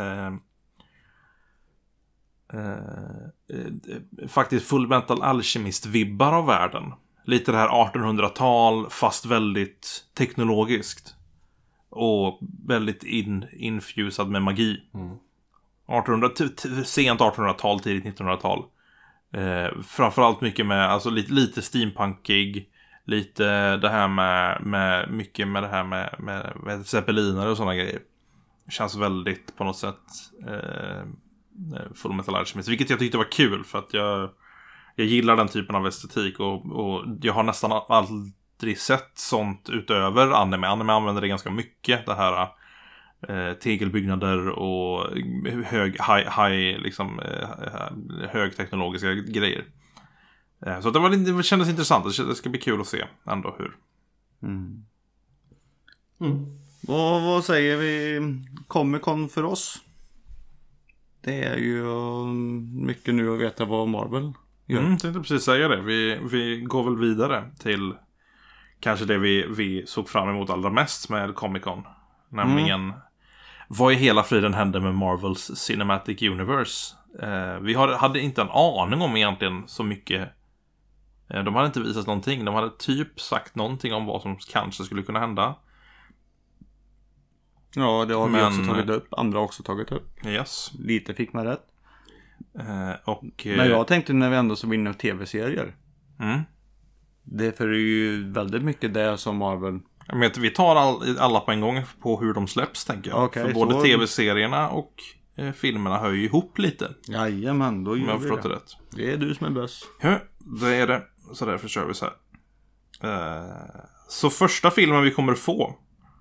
faktiskt Fullmetal Alchemist-vibbar av världen. Lite det här 1800-tal, fast väldigt teknologiskt. Och väldigt infusad med magi. 1800, sent 1800-tal, tidigt 1900-tal. Framförallt mycket med, alltså lite steampunkig, lite det här med mycket med det här med zeppelinare och sådana grejer. Det känns väldigt på något sätt Fullmetal Alchemist, vilket jag tyckte var kul, för att jag gillar den typen av estetik, och jag har nästan aldrig sett sånt utöver anime. Anime använder det ganska mycket, det här tegelbyggnader och högteknologiska grejer. Så det kändes intressant. Det ska bli kul att se ändå hur. Vad säger vi Comic-Con för oss? Det är ju mycket nu att veta vad Marvel gör. Jag tänkte precis säga det. Vi går väl vidare till kanske det vi såg fram emot allra mest med Comic-Con. Nämligen vad i hela friden hände med Marvels Cinematic Universe. Vi hade inte en aning om egentligen så mycket. De hade inte visat någonting. De hade typ sagt någonting om vad som kanske skulle kunna hända. Ja, det har vi också tagit upp. Andra har också tagit upp. Yes. Lite fick man rätt. Men jag tänkte när vi ändå så vinner tv-serier. Det är ju väldigt mycket det som Marvel... Men vi tar alla på en gång på hur de släpps, tänker jag. Okay, för både tv-serierna och filmerna hör ju ihop lite. Jajamän, då gör vi det. Rätt. Det är du som är bäst. Ja, det är det. Så därför kör vi så här. Så första filmen vi kommer få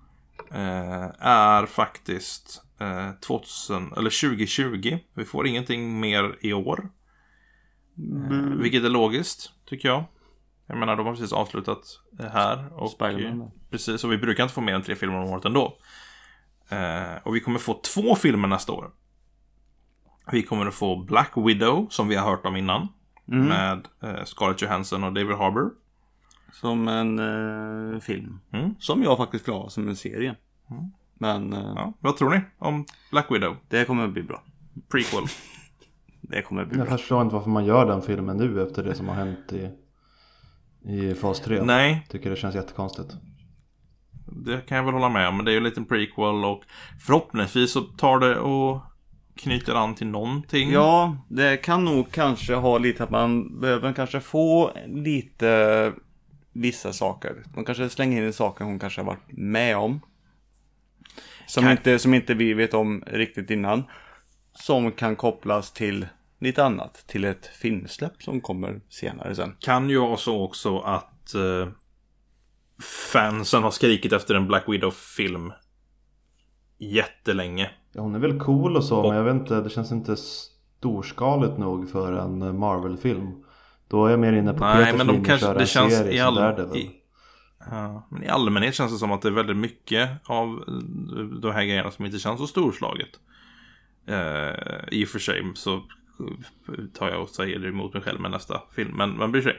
är faktiskt 2020. Vi får ingenting mer i år. Vilket är logiskt, tycker jag. Jag menar, de har precis avslutat här. Och precis, och vi brukar inte få mer än 3 filmer om året ändå. Och vi kommer få 2 filmer nästa år. Vi kommer att få Black Widow, som vi har hört om innan. Med Scarlett Johansson och David Harbour. Som en film. Som jag faktiskt vill ha som en serie. Men vad tror ni om Black Widow? Det kommer att bli bra. Prequel. Det kommer att bli bra. Jag förstår inte varför man gör den filmen nu efter det som har hänt i fas 3. Nej. Tycker det känns jättekonstigt. Det kan jag väl hålla med om. Men det är ju en liten prequel. Och förhoppningsvis så tar det och knyter an till någonting. Ja, det kan nog kanske ha lite att man behöver kanske få lite vissa saker. De kanske slänger in saker hon kanske har varit med om. Som inte vi vet om riktigt innan. Som kan kopplas till lite annat. Till ett filmsläpp som kommer senare sen. Kan ju vara så också att fansen har skrikit efter en Black Widow-film jättelänge. Ja, hon är väl cool och så, men jag vet inte, det känns inte storskaligt nog för en Marvel-film. Då är jag mer inne på Peters men de kanske, det känns men i allmänhet känns det som att det är väldigt mycket av de här grejerna som inte känns så storslaget. I och för sig så tar jag och säger det emot mig själv med nästa film, men man bryr sig.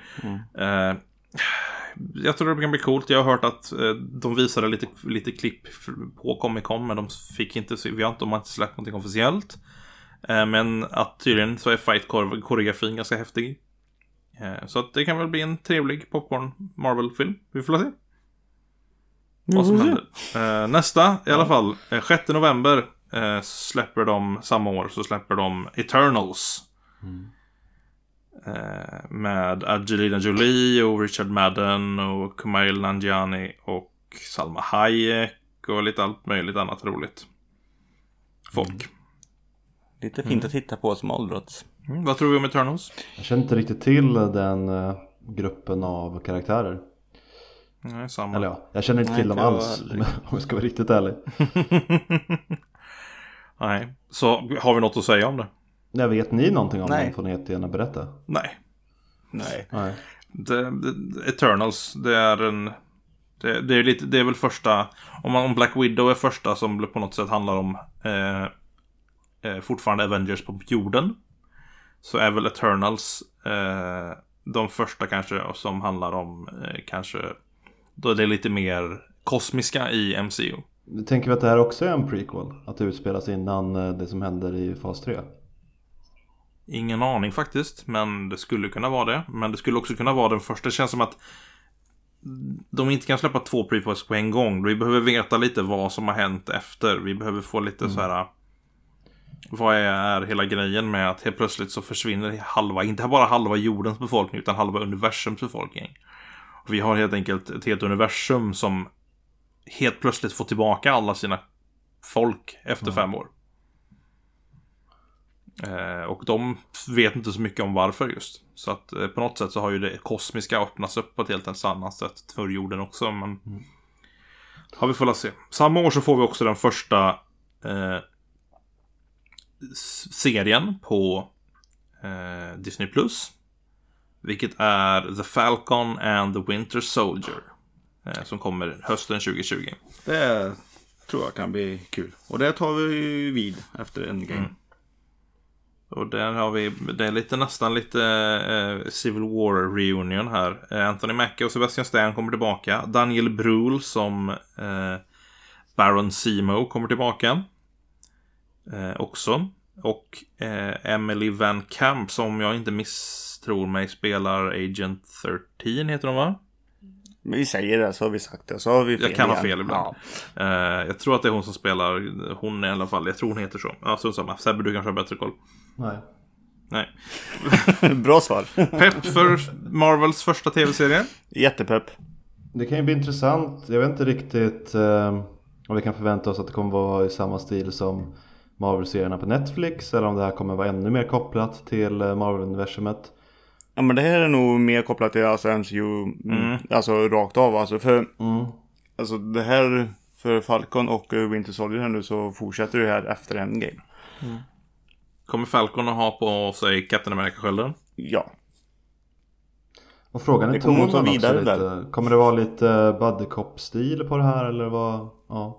Jag tror det kan bli coolt. Jag har hört att de visade lite klipp på Comic-Con, men de fick inte se, de har inte släppt någonting officiellt. Men att tydligen så är fight-koreografin ganska häftig. Så att det kan väl bli en trevlig popcorn Marvel-film. Vi får se vad som händer. Nästa i alla fall 6 november släpper de samma år, så släpper de Eternals. Med Angelina Jolie och Richard Madden och Kumail Nanjiani och Salma Hayek och lite allt möjligt annat roligt folk. Lite fint att titta på som åldrats. Vad tror vi om Eternals? Jag känner inte riktigt till den gruppen av karaktärer. Nej, samma. Eller jag känner inte till dem alls, om jag ska vara riktigt ärlig. Nej, så har vi något att säga om det? Jag vet ni någonting om den, får ni gärna berätta. Nej. Eternals, det är väl första, om Black Widow är första som på något sätt handlar om fortfarande Avengers på jorden, så är väl Eternals de första kanske som handlar om kanske då det är lite mer kosmiska i MCU. Tänker vi att det här också är en prequel? Att det utspelas innan det som händer i fas 3? Ingen aning faktiskt, men det skulle kunna vara det. Men det skulle också kunna vara den första. Det känns som att de inte kan släppa 2 prequels på en gång. Vi behöver veta lite vad som har hänt efter. Vi behöver få lite så här. Vad är hela grejen med att helt plötsligt så försvinner inte bara halva jordens befolkning utan halva universums befolkning. Och vi har helt enkelt ett helt universum som helt plötsligt får tillbaka alla sina folk efter 5 år. Och de vet inte så mycket om varför just. Så att på något sätt så har ju det kosmiska öppnats upp på ett helt annat sätt för jorden också. Men har vi får se. Samma år så får vi också den första serien på Disney+. Vilket är The Falcon and the Winter Soldier. Som kommer hösten 2020. Det tror jag kan bli kul. Och det tar vi vid efter Endgame. Och där har vi, det är nästan lite Civil War reunion här. Anthony Mackie och Sebastian Stan kommer tillbaka. Daniel Bruhl som Baron Zemo kommer tillbaka också. Och Emily Van Camp, som jag inte misstror mig, spelar Agent 13 heter hon, va? Men vi säger det, så har vi sagt det, så har vi fel. Jag kan ha fel ibland. Jag tror att det är hon som spelar. Hon i alla fall, jag tror hon heter så. Ja, så samma. Sebbe, du kanske har bättre koll. Nej. Bra svar. Pepp för Marvels första tv-serie? Jättepepp. Det kan ju bli intressant. Jag vet inte riktigt om vi kan förvänta oss att det kommer vara i samma stil som Marvel-serierna på Netflix, eller om det här kommer vara ännu mer kopplat till Marvel-universumet. Ja, men det här är nog mer kopplat till alltså MCU, alltså rakt av. Alltså för alltså det här för Falcon och Winter Soldier här nu, så fortsätter det här efter Endgame. Kommer Falcon att ha på sig Captain America-skölden? Ja. Och frågan är det kommer tonen också lite. Kommer det vara lite buddy cop-stil på det här, eller vad? Ja.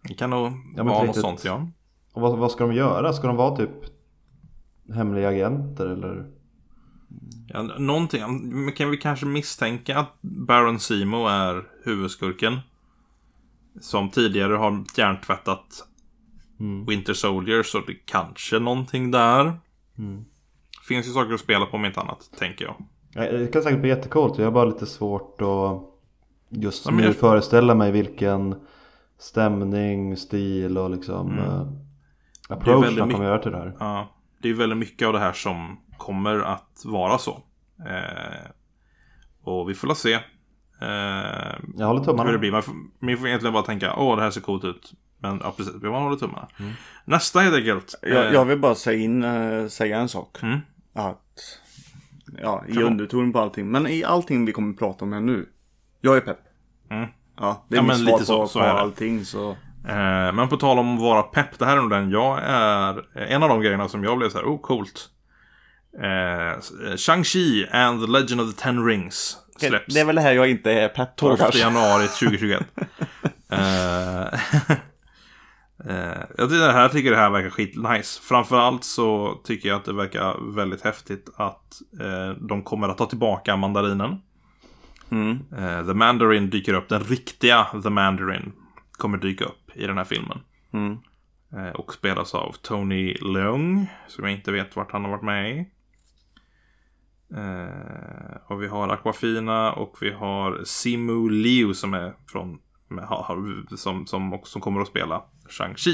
Det kan nog vara något sånt, ja. Och vad ska de göra? Ska de vara typ hemliga agenter eller? Ja, någonting. Kan vi kanske misstänka att Baron Zemo är huvudskurken? Som tidigare har hjärntvättat Winter Soldier, så det kanske någonting där. Finns ju saker att spela på, om inte annat, tänker jag. Det kan säkert bli jättecoolt. Jag har bara lite svårt att just nu föreställa mig vilken stämning, stil och liksom approach man kommer göra till det här. Ja, det är väldigt mycket av det här som kommer att vara så. Och vi får se. Jag håller tummarna. Hur det blir. Man får egentligen bara tänka, det här ser coolt ut. Men ja, precis, vi håller tummarna. Nästa helt enkelt. Jag vill bara säga en sak. Att i underton på allting. Men i allting vi kommer att prata om här nu. Jag är pepp. Ja, det är men lite så är allting så. Men på tal om att vara pepp, det här är nog den jag är. En av de grejerna som jag blev så här, coolt. Shang-Chi and the Legend of the Ten Rings släpps. Det är väl det här jag inte är pepp på. 12 januari 2021. Jag tycker det här verkar skit nice. Framförallt så tycker jag att det verkar väldigt häftigt att de kommer att ta tillbaka mandarinen. The Mandarin dyker upp. Den riktiga The Mandarin kommer dyka upp i den här filmen. Och spelas av Tony Leung, som jag inte vet vart han har varit med i. Och vi har Aquafina och vi har Simu Liu som är som kommer att spela Shang-Chi.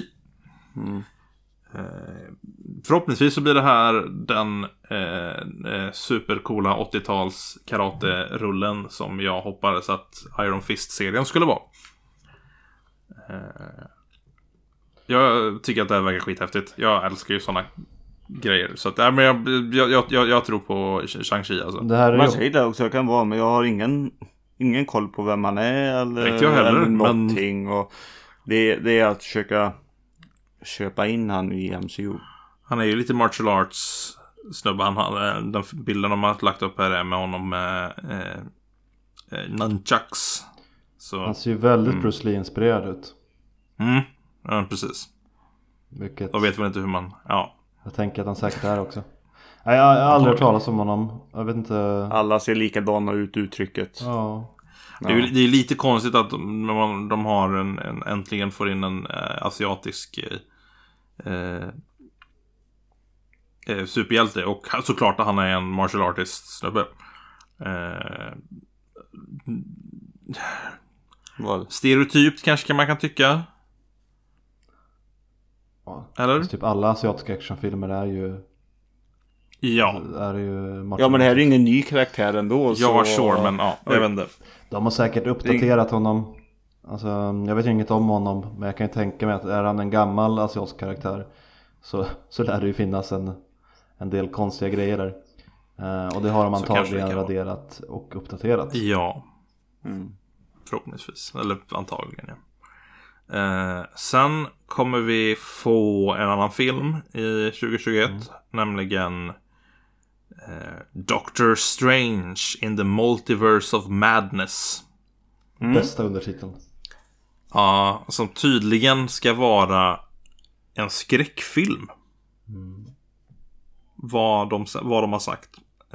Förhoppningsvis så blir det här den supercoola 80-tals karate-rullen som jag hoppades att Iron Fist-serien skulle vara. Jag tycker att det här verkar skithäftigt. Jag älskar ju såna grejer. Så att, men jag tror på Shang-Chi alltså. Man säger det också, kan vara, men jag har ingen koll på vem han är eller någonting. Och det är att försöka köpa in han i MCU. Han är ju lite martial arts snubbe. Den bilden de har lagt upp här är med honom med nunchucks. Så, han ser ju väldigt Bruce Lee-inspirerad ut. Ja, precis. Vilket... Jag vet väl inte hur man... Ja. Jag tänker att han säkert är också. Nej, jag har aldrig hört talas om honom. Jag vet inte... Alla ser likadana ut, uttrycket. Ja. Det är lite konstigt att de har äntligen får in en asiatisk superhjälte. Och såklart att han är en martial artist snubbe. Stereotypt kanske man kan tycka. Ja, eller? Typ alla asiatiska actionfilmer är ju... Ja. Ja, men det här är ingen ny karaktär ändå. Ja, sure, men jag vet inte. De har säkert uppdaterat honom. Alltså, jag vet ju inget om honom, men jag kan ju tänka mig att är han en gammal asiatisk karaktär så lär det ju finnas en del konstiga grejer där. Och det har de antagligen raderat och uppdaterat. Ja. Förhoppningsvis. Eller antagligen, ja. Sen kommer vi få en annan film i 2021. Nämligen Doctor Strange in the Multiverse of Madness. Bästa undertiteln. Ja, som tydligen ska vara en skräckfilm. Vad de har sagt.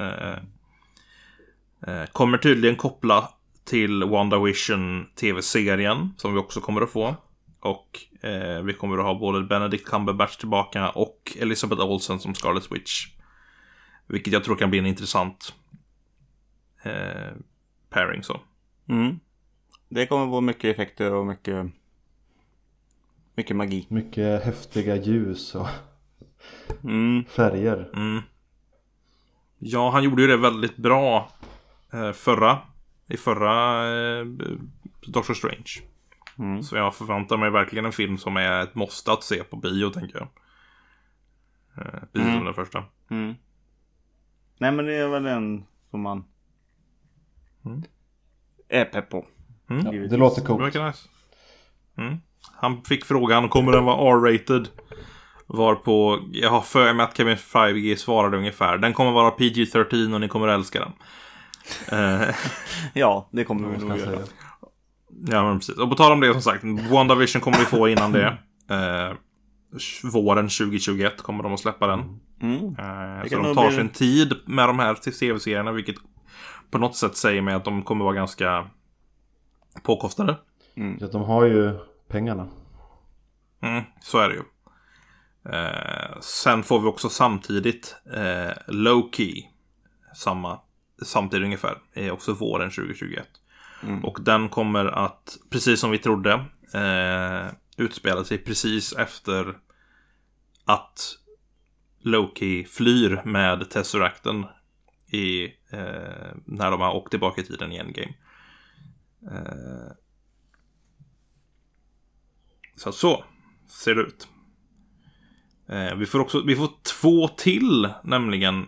Kommer tydligen koppla till WandaVision TV-serien som vi också kommer att få. Och vi kommer att ha både Benedict Cumberbatch tillbaka och Elizabeth Olsen som Scarlet Witch. Vilket jag tror kan bli en intressant pairing så. Det kommer vara mycket effekter och mycket magi. Mycket häftiga ljus och färger. Ja, han gjorde ju det väldigt bra i förra Doctor Strange. Så jag förväntar mig verkligen en film som är ett måste att se på bio, tänker jag. Bio som den första. Nej, men det är väl en som man är pepp på. Ja, det låter coolt. Nice. Han fick frågan, kommer den vara R-rated? Varpå jag har för mig att Kevin Feige svarade ungefär: den kommer vara PG-13 och ni kommer att älska den. Ja, det kommer vi nog göra. Ja, men precis. Och på tal om det, som sagt, WandaVision kommer vi få innan det. Våren 2021 kommer de att släppa den. Så de tar sin tid med de här tv-serierna, vilket på något sätt säger mig att de kommer vara ganska påkostade. Ja, de har ju pengarna. Så är det ju. Sen får vi också samtidigt Loki samtidigt ungefär, är också våren 2021. Och den kommer att, precis som vi trodde, utspela sig precis efter att Loki flyr med Tesseracten när de har åkt tillbaka i tiden i Endgame. Så ser det ut. Vi får 2 till, nämligen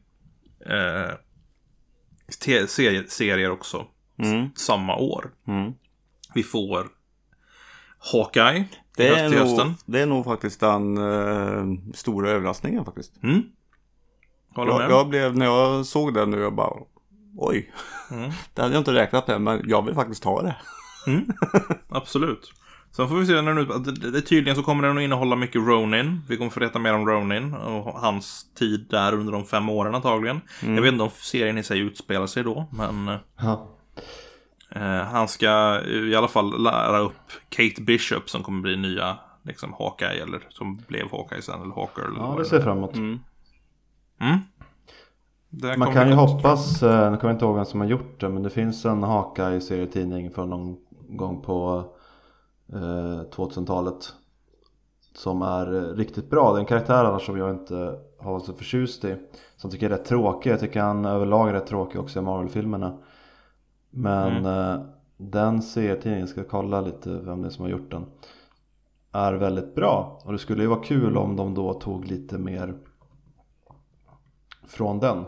serier också samma år. Vi får Hawkeye. Det är nog faktiskt den stora överraskningen faktiskt. När jag såg det nu, jag bara oj. Det hade jag inte räknat med, men jag vill faktiskt ta det. Absolut. Sen får vi se när det tydligen så kommer den att innehålla mycket Ronin. Vi kommer få veta mer om Ronin och hans tid där under de 5 åren antagligen. Jag vet inte om serien i sig utspelar sig då, men han ska i alla fall lära upp Kate Bishop som kommer bli nya liksom Hawkeye, eller som blev Hawkeye sen, eller Hawker. Ja, det ser framåt. Man kan ju hoppas, nu kommer jag inte ihåg vem som har gjort det, men det finns en Hawkeye-serietidning från någon gång på 2000-talet som är riktigt bra. Det är en karaktär annars som jag inte har varit så förtjust i, som tycker är rätt tråkig. Jag tycker han överlag är rätt tråkig också i Marvel-filmerna. Men den serietidningen, ska kolla lite vem det är som har gjort den, är väldigt bra. Och det skulle ju vara kul om de då tog lite mer från den.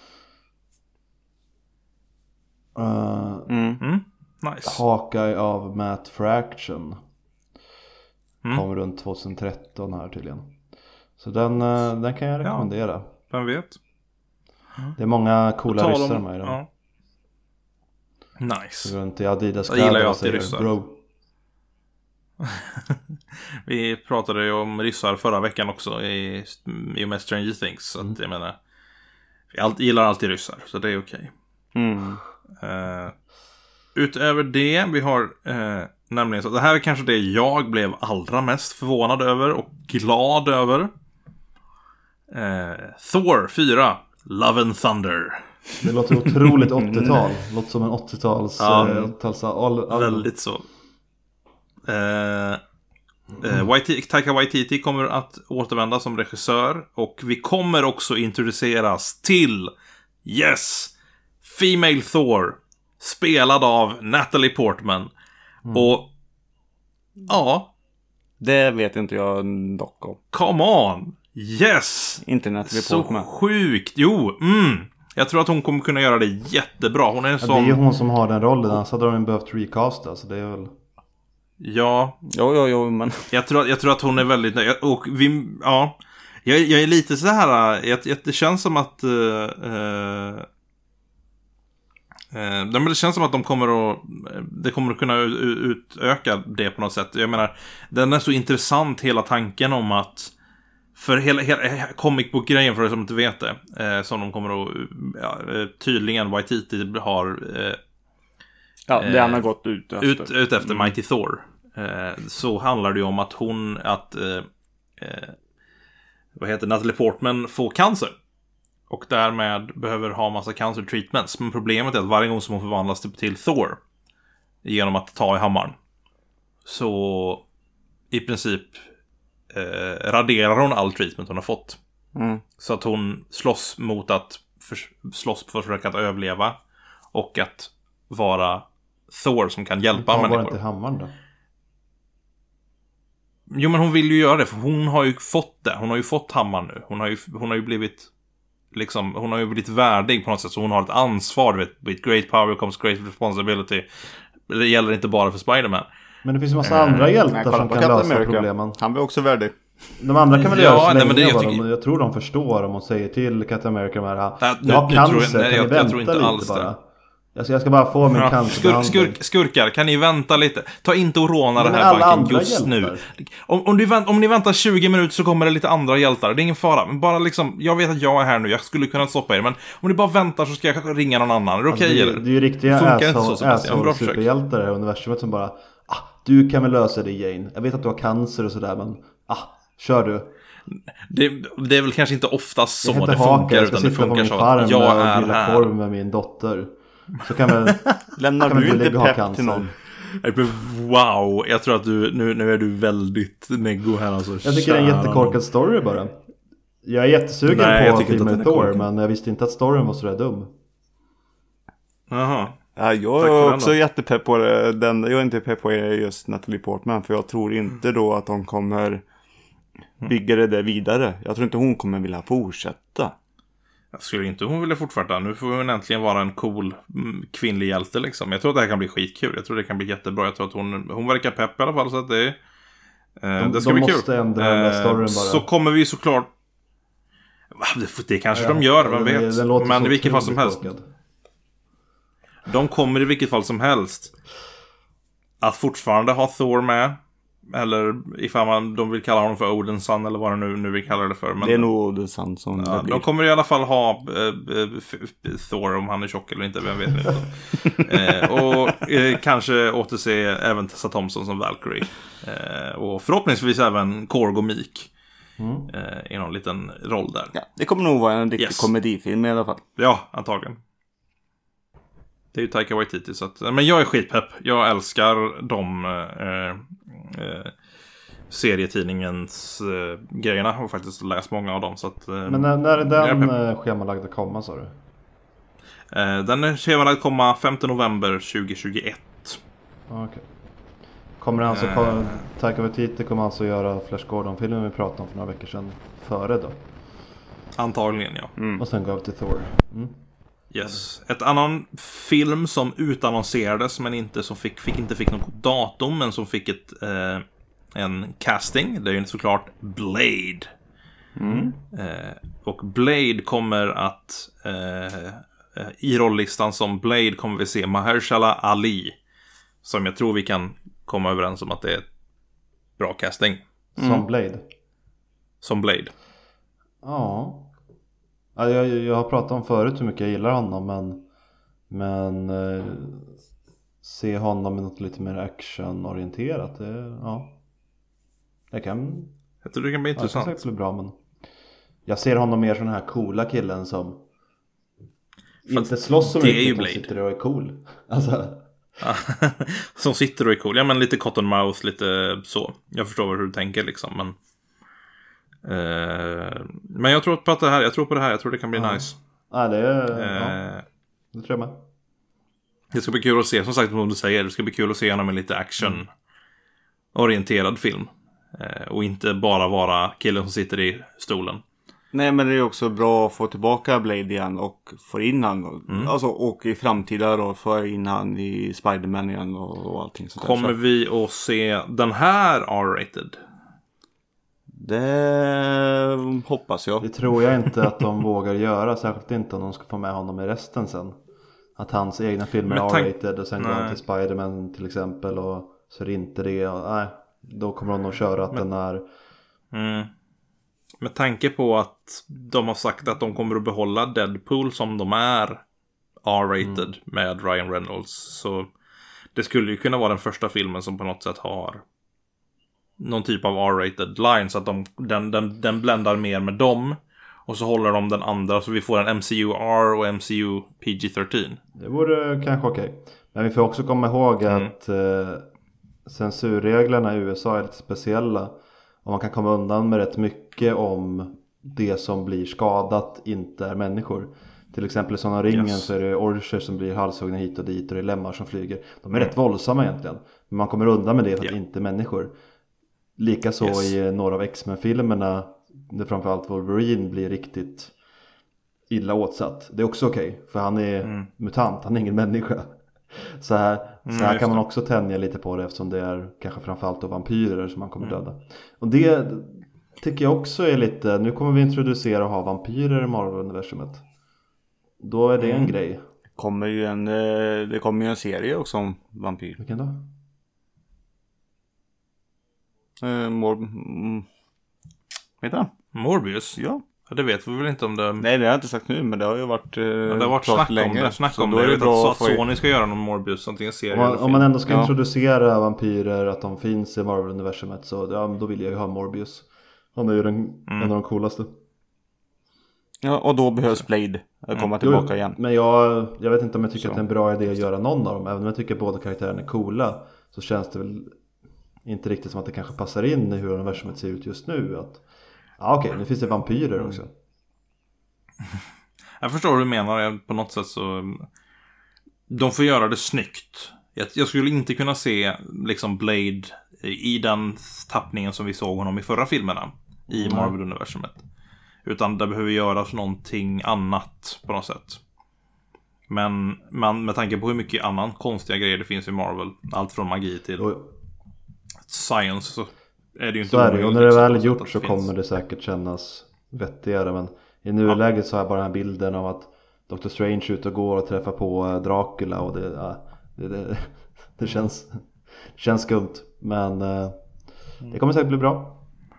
Nice. Hawkeye av Matt Fraction kom runt 2013 här tydligen. Så den kan jag rekommendera. Vem vet? Det är många coola ryssar med i den. Ja. Nice. Runt i Adidas jag gillar ju alltid ryssar. Bro. Vi pratade ju om ryssar förra veckan också i och med Stranger Things. Så att jag menar, jag gillar alltid ryssar, så det är okej. Utöver det, vi har nämligen så, det här är kanske det jag blev allra mest förvånad över och glad över. Thor 4 Love and Thunder. Det låter otroligt 80-tal. Låter som en 80-tals väldigt så. Taika Waititi kommer att återvända som regissör, och vi kommer också introduceras till Female Thor, spelad av Natalie Portman. Och det vet inte jag dock om. Come on. Inte Natalie Portman. Så sjukt. Jag tror att hon kommer kunna göra det jättebra. Hon är det är ju hon som har den rollen. Annars hade de behövt recasta, så det är väl... Ja. Jo, men... Jag tror att hon är väldigt... Och jag är lite så här... Det känns som att... det känns som att det kommer att kunna utöka det på något sätt. Jag menar, den är så intressant, hela tanken om att... För hela comic book-grejen, för er som inte vet det, som de kommer att... tydligen Waititi har... det han har gått ut efter Mighty Thor. Så handlar det ju om att Natalie Portman får cancer. Och därmed behöver ha massa cancer treatments. Men problemet är att varje gång som hon förvandlas till Thor genom att ta i hammaren, så i princip raderar hon all treatment hon har fått. Så att hon slåss mot att slåss för att försöka att överleva och att vara Thor som kan hjälpa människor. Var inte hammaren då? Jo, men hon vill ju göra det, för hon har ju fått det. Hon har ju fått hammaren nu. Hon har ju blivit liksom, hon har ju blivit värdig på något sätt, så hon har ett ansvar, with great power comes great responsibility. Det gäller inte bara för Spider-Man. Men det finns ju massa andra hjältar som kan lösa problemen. Han blir också värdig. De andra kan väl göra så länge, jag tror de förstår om hon säger till Captain America jag tror inte alls det. Jag ska bara få min cancerbehandling. Skurkar, kan ni vänta lite? Ta inte och råna den här banken just nu. Om ni väntar 20 minuter så kommer det lite andra hjältar. Det är ingen fara. Men bara liksom, jag vet att jag är här nu. Jag skulle kunna stoppa er. Men om ni bara väntar så ska jag ringa någon annan. Är det okej eller? Det är ju riktiga superhjältar i universumet som bara du kan väl lösa det, Jane. Jag vet att du har cancer och sådär, men kör du. Det är väl kanske inte oftast så det funkar, utan det funkar så att jag är här korv med min dotter. Så kan väl lämnar du inte pepp till någon. Wow, jag tror att nu är du väldigt neggo här alltså. Jag tycker det är en jättekorkad story bara. Jag är jättesugen på filmen Thor, men jag visste inte att storyn var så där dum. Jaha. Ja, jag är också jättepepp på det. Jag är inte pepp på just Natalie Portman, för jag tror inte då att de kommer bygga det vidare. Jag tror inte hon kommer vilja fortsätta. Jag skulle inte hon vilja fortsätta. Nu får hon äntligen vara en cool kvinnlig hjälte liksom. Jag tror att det här kan bli skitkul. Jag tror det kan bli jättebra. Jag tror att hon verkar pepp i alla fall, så att det ska bli kul. Bara. Så kommer vi såklart. Det kanske de gör, vem vet. Men i vilket fall som helst. De kommer i vilket fall som helst att fortfarande ha Thor med. Eller ifall de vill kalla honom för Odins son, eller vad de nu vill kalla det för. Men det är nog Odins son som det blir. De kommer i alla fall ha Thor, om han är tjock eller inte, vem vet inte. Och kanske återse även Tessa Thompson som Valkyrie. Och förhoppningsvis även Korg och Meek i någon liten roll där. Ja, det kommer nog vara en riktig komedifilm i alla fall. Ja, antagligen. Det är ju Taika Waititi, så att, men jag är skitpepp. Jag älskar de serietidningens grejerna. Och faktiskt läst många av dem, så att, men när är den schemalagda komma, sa du? Den är schemalagd komma 5 november 2021. Okej. Kommer alltså Taika Waititi kommer alltså göra Flash Gordon-filmen vi pratade om för några veckor sedan före då? Antagligen, ja. Och sen går vi till Thor. Yes. Ett annan film som utannonserades men inte som fick något datum, men som fick en casting. Det är ju såklart Blade. Och Blade kommer att i rolllistan som Blade kommer vi se Mahershala Ali, som jag tror vi kan komma överens om att det är bra casting. Som Blade. Ja. Jag har pratat om förut hur mycket jag gillar honom, men se honom med något lite mer actionorienterat, jag tror det kan bli intressant. Det bli bra, men jag ser honom mer som den här coola killen som inte slåss så mycket, som sitter och är cool. Alltså. Som sitter och är cool. Ja, men lite cotton mouth, lite så. Jag förstår hur du tänker liksom, men jag tror på det här. Jag tror det kan bli nice. Ja, det tror jag med. Det ska bli kul att se, som sagt, som du säger. Det ska bli kul att se honom med lite action-orienterad film. Och inte bara vara killen som sitter i stolen. Nej, men det är också bra att få tillbaka Blade igen och få in han. Alltså, och i framtida då få in han i Spider-Man igen och allting sånt. Kommer vi att se den här R-rated? Det hoppas jag. Det tror jag inte att de vågar göra. Särskilt inte om de ska få med honom i resten sen. Att hans egna filmer är R-rated och sen går han till Spider-Man till exempel. Och så är det inte det. Nej, då kommer de nog köra att den är... Med tanke på att de har sagt att de kommer att behålla Deadpool som de är R-rated med Ryan Reynolds. Så det skulle ju kunna vara den första filmen som på något sätt har någon typ av R-rated line, så att den bländar mer med dem. Och så håller de den andra, så vi får en MCU-R och MCU PG-13. Det vore kanske okej. Men vi får också komma ihåg att censurreglerna i USA är lite speciella. Och man kan komma undan med rätt mycket om det som blir skadat inte är människor. Till exempel i sådana ringen så är det orcher som blir halshuggna hit och dit och det är lemmar som flyger. De är rätt våldsamma egentligen. Men man kommer undan med det för att inte är människor. Likaså i några av X-Men-filmerna, där framförallt Wolverine blir riktigt illa åtsatt. Det är också okej, för han är mutant, han är ingen människa. Så här kan man också tänja lite på det, eftersom det är kanske framförallt då vampyrer som man kommer döda. Och det tycker jag också är lite, nu kommer vi introducera och ha vampyrer i Marvel-universumet. Då är det en grej. kommer ju en serie också om vampyr. Vilken då? Vet du? Morbius? Ja. Det vet vi väl inte om det... Nej, det har jag inte sagt nu, men det har ju varit det har varit snack länge. Snack om det. Jag vet att Sony ska göra någon Morbius, antingen serie eller film. Om man ändå ska introducera vampyrer, att de finns i Marvel-universumet, så då vill jag ju ha Morbius. Han är ju en av de coolaste. Ja, och då behövs Blade komma tillbaka igen. Men jag vet inte om jag tycker att det är en bra idé att göra någon av dem. Även om jag tycker att båda karaktärerna är coola, så känns det väl inte riktigt som att det kanske passar in i hur universumet ser ut just nu. Att okej, nu finns det vampyrer också. Jag förstår hur du menar. På något sätt så... De får göra det snyggt. Jag skulle inte kunna se liksom Blade i den tappningen som vi såg honom i förra filmerna i Marvel-universumet. Utan det behöver göras någonting annat på något sätt. Men med tanke på hur mycket annan konstiga grejer det finns i Marvel, allt från magi till science, så är det ju inte omöjligt. Och när det väl är gjort så kommer det säkert kännas vettigare. Men i nuläget så har jag bara den här bilden av att Dr. Strange ut och går och träffar på Dracula, och det känns skumt. Men det kommer säkert bli bra.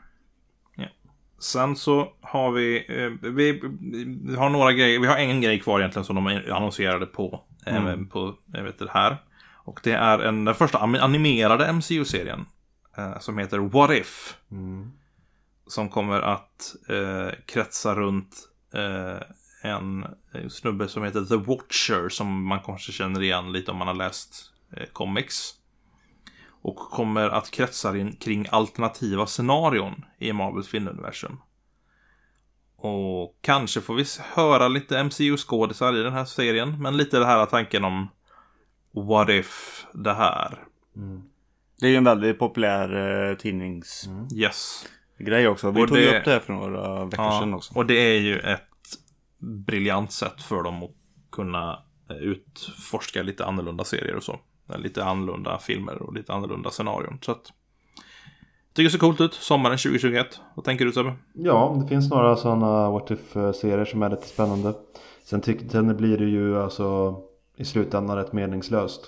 Sen så har vi har några grejer. Vi har en grej kvar egentligen som de annonserade på jag vet det här. Och det är den första animerade MCU-serien som heter What If. Som kommer att kretsa runt en snubbe som heter The Watcher, som man kanske känner igen lite om man har läst comics. Och kommer att kretsa kring alternativa scenarion i Marvels filmuniversum. Och kanske får vi höra lite MCU-skådisar i den här serien. Men lite det här tanken om what if det här. Det är ju en väldigt populär tidnings grej också. Vi tog upp det här för några veckor sedan också. Och det är ju ett briljant sätt för dem att kunna utforska lite annorlunda serier och så. Lite annorlunda filmer och lite annorlunda scenarion. Så att tycker det ser coolt ut. Sommaren 2021. Vad tänker du, Sebbe? Ja, det finns några sådana What If-serier som är lite spännande. Sen blir det ju alltså i slutändan rätt meningslöst.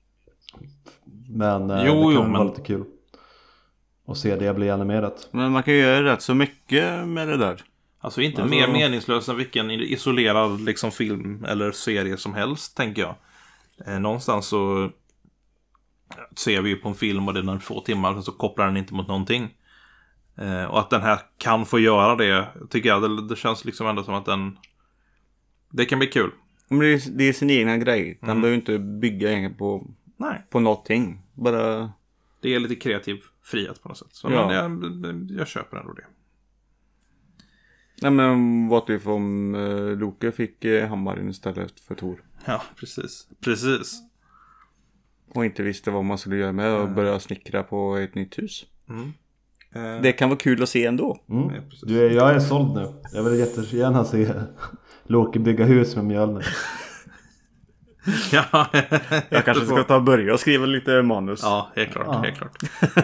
Men det kan vara lite kul att se det bli animerat. Men man kan ju göra rätt så mycket med det där. Alltså inte mer meningslöst än vilken isolerad liksom film eller serie som helst, tänker jag. Någonstans så ser vi ju på en film och den är 2 timmar, så kopplar den inte mot någonting. Och att den här kan få göra det, tycker jag, det känns liksom ändå som att det kan bli kul. Men det är sin egna grej. Den behöver inte bygga på någonting. Bara... Det är lite kreativ frihet på något sätt. Så jag köper ändå det. Nej, men vad typ om Loke fick hammaren istället för Thor. Ja, precis. Och inte visste vad man skulle göra med och börja snickra på ett nytt hus. Det kan vara kul att se ändå. Jag är såld nu. Jag vill jättegärna se Loke bygga hus med Mjölnir. Ja, jag kanske ska ta och börja och skriva lite manus. Ja, helt klart.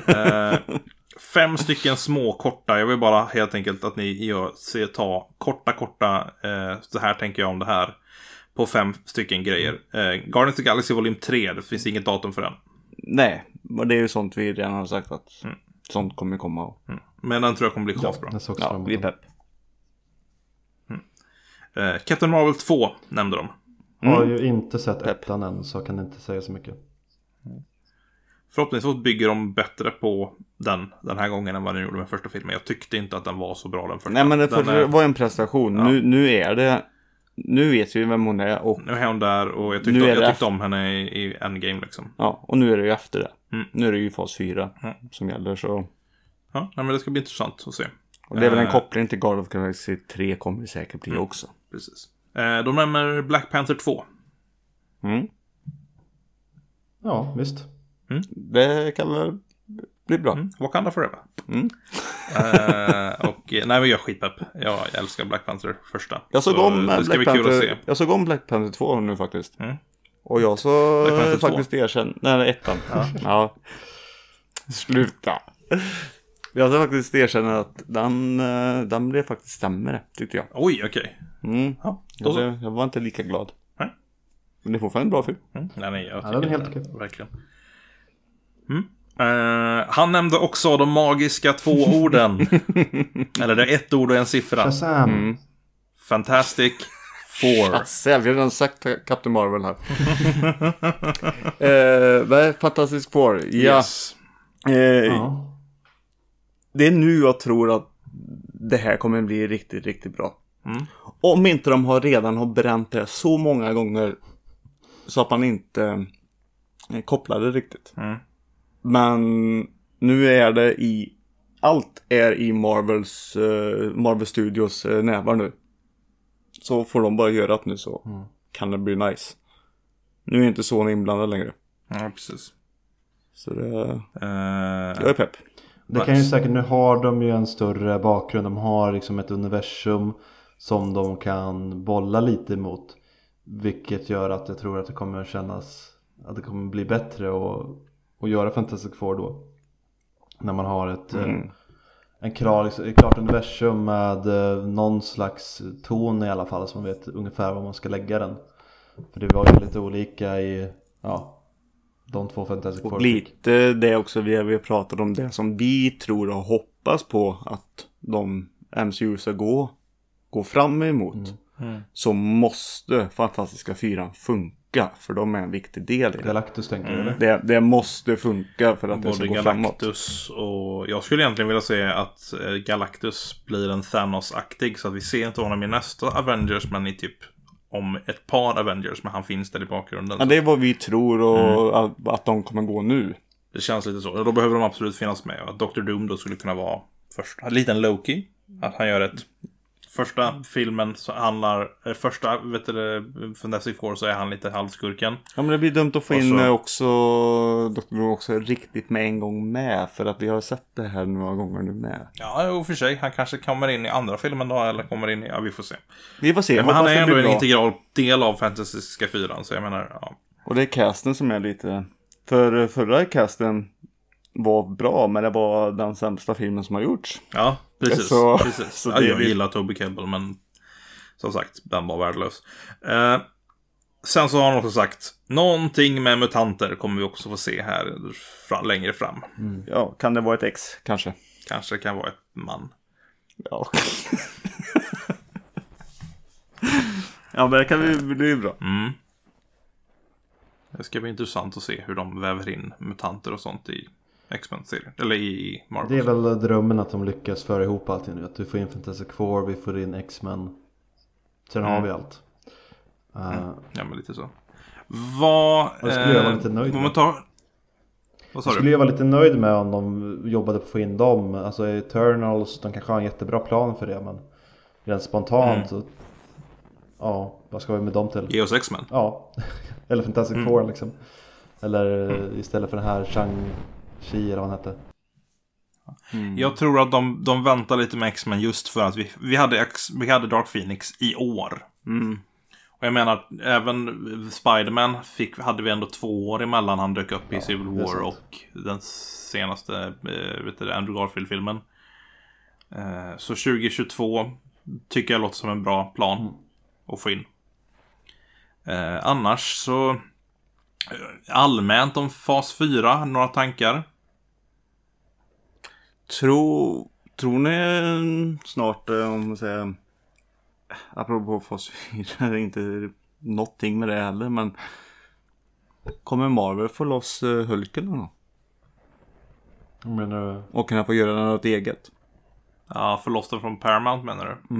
5 stycken små korta. Jag vill bara helt enkelt att ni ta korta så här tänker jag om det här på 5 stycken grejer. Guardians of the Galaxy Volume 3, det finns inget datum för den. Nej, men det är ju sånt vi redan har sagt att sånt kommer komma. Men den tror jag kommer bli skitbra. Ja, vi är pepp. Captain Marvel 2 nämnde de. Jag har ju inte sett ettan än, så kan inte säga så mycket. Förhoppningsvis bygger de bättre på den här gången än vad de gjorde med första filmen. Jag tyckte inte att den var så bra den första. Nej, men det var en prestation. Ja. Nu vet vi vem hon är. Och nu är hon där och jag tyckte om henne i Endgame liksom. Ja, och nu är det ju efter det. Nu är det ju fas 4 som gäller, så... Ja, men det ska bli intressant att se. Och det är väl en koppling till Guardians of the Galaxy 3 kommer det säkert bli också. Precis. De nämner Black Panther 2. Ja, visst. Det kan väl bli bra. Wakanda Forever. Nej, men jag är skitpepp. Jag älskar Black Panther första. Jag såg om Black Panther 2 nu faktiskt. Och jag så faktiskt erkänna. Nej, ettan. Ja. Sluta. Jag ska faktiskt erkänna att den blev faktiskt sämre, tyckte jag. Oj, okej. Jag var inte lika glad. Men det är fortfarande en bra film. Nej, jag den är helt okej. Verkligen. Han nämnde också de magiska 2 orden. Eller det är 1 ord och en siffra. Shazam. Fantastic Four. Jag har redan sagt Captain Marvel här. Vad är Fantastic Four? Ja. Yes. Det är nu jag tror att det här kommer bli riktigt, riktigt bra. Om inte de redan har bränt det så många gånger så att man inte kopplar det riktigt. Men nu är det allt är i Marvel Studios nävar nu. Så får de bara göra att nu så kan det bli nice. Nu är inte Sony inblandad längre. Ja, precis. Så det jag är pepp. Det kan ju säkert, nu har de ju en större bakgrund. De har liksom ett universum som de kan bolla lite emot. Vilket gör att jag tror att det kommer att kännas att det kommer bli bättre att göra Fantastic Four då. När man har ett klart universum med någon slags ton i alla fall, så man vet ungefär var man ska lägga den. För det var ju lite olika i de 2 Fantastic Four. Och lite det också vi har pratat om, det som vi tror och hoppas på att de MCU ska gå fram emot. Så måste Fantastiska 4 funka, för de är en viktig del i det. Galactus tänker du eller? Det måste funka för att det ska gå framåt. Galactus och jag skulle egentligen vilja se att Galactus blir en Thanos-aktig, så att vi ser inte honom i nästa Avengers, men i typ om ett par Avengers, men han finns där i bakgrunden. Ja, det är vad vi tror och att de kommer gå nu. Det känns lite så. Och då behöver de absolut finnas med. Och Dr. Doom då skulle kunna vara första. En liten Loki. Att han gör ett... Första filmen så handlar... Första, Fantastic Four, så är han lite halvskurken. Ja, men det blir dumt att få in också Dr. Doom också riktigt med en gång med. För att vi har sett det här några gånger nu med. Ja, och för sig. Han kanske kommer in i andra filmen då. Eller kommer in i... Ja, vi får se. Vi får se. Men han är ändå en integral del av Fantastiska 4. Så jag menar, ja. Och det är casten som är lite... För förra casten var bra, men det var den sämsta filmen som har gjorts. Ja, precis. Så ja, jag gillar Toby Kebbell, men som sagt, den var värdelös. Sen så har han också sagt någonting med mutanter kommer vi också få se här längre fram. Ja, kan det vara ett ex, kanske? Kanske kan vara ett man. Ja. Ja, men det kan vi bli bra. Det ska bli intressant att se hur de väver in mutanter och sånt i X-Men-serien. Eller i Marvel. Det är väl drömmen att de lyckas föra ihop allting nu. Att du får in Fantastic Four, vi får in X-Men. Sen har vi allt. Ja, men lite så. Vad skulle jag vara lite nöjd med. Vad sa skulle jag vara lite nöjd med om de jobbade på att få in dem. Alltså Eternals, de kanske har en jättebra plan för det. Men rent spontant så... Ja, vad ska vi med dem till? Ge oss X-Men. Ja, eller Fantastic Four liksom. Eller istället för den här Shang-Chi eller vad han hette. Jag tror att de väntar lite med X-Men just för att vi hade Dark Phoenix i år. Och jag menar, även Spider-Man hade vi ändå 2 år emellan han dök upp i Civil War och den senaste Andrew Garfield-filmen. Så 2022 tycker jag låter som en bra plan att få in. Annars så allmänt om fas 4, några tankar? Tror ni snart, om man säger, apropå fas 4, det är inte någonting med det heller, men kommer Marvel få loss Hulken eller något? Och kunna få göra något eget? Ja, få loss den från Paramount menar du?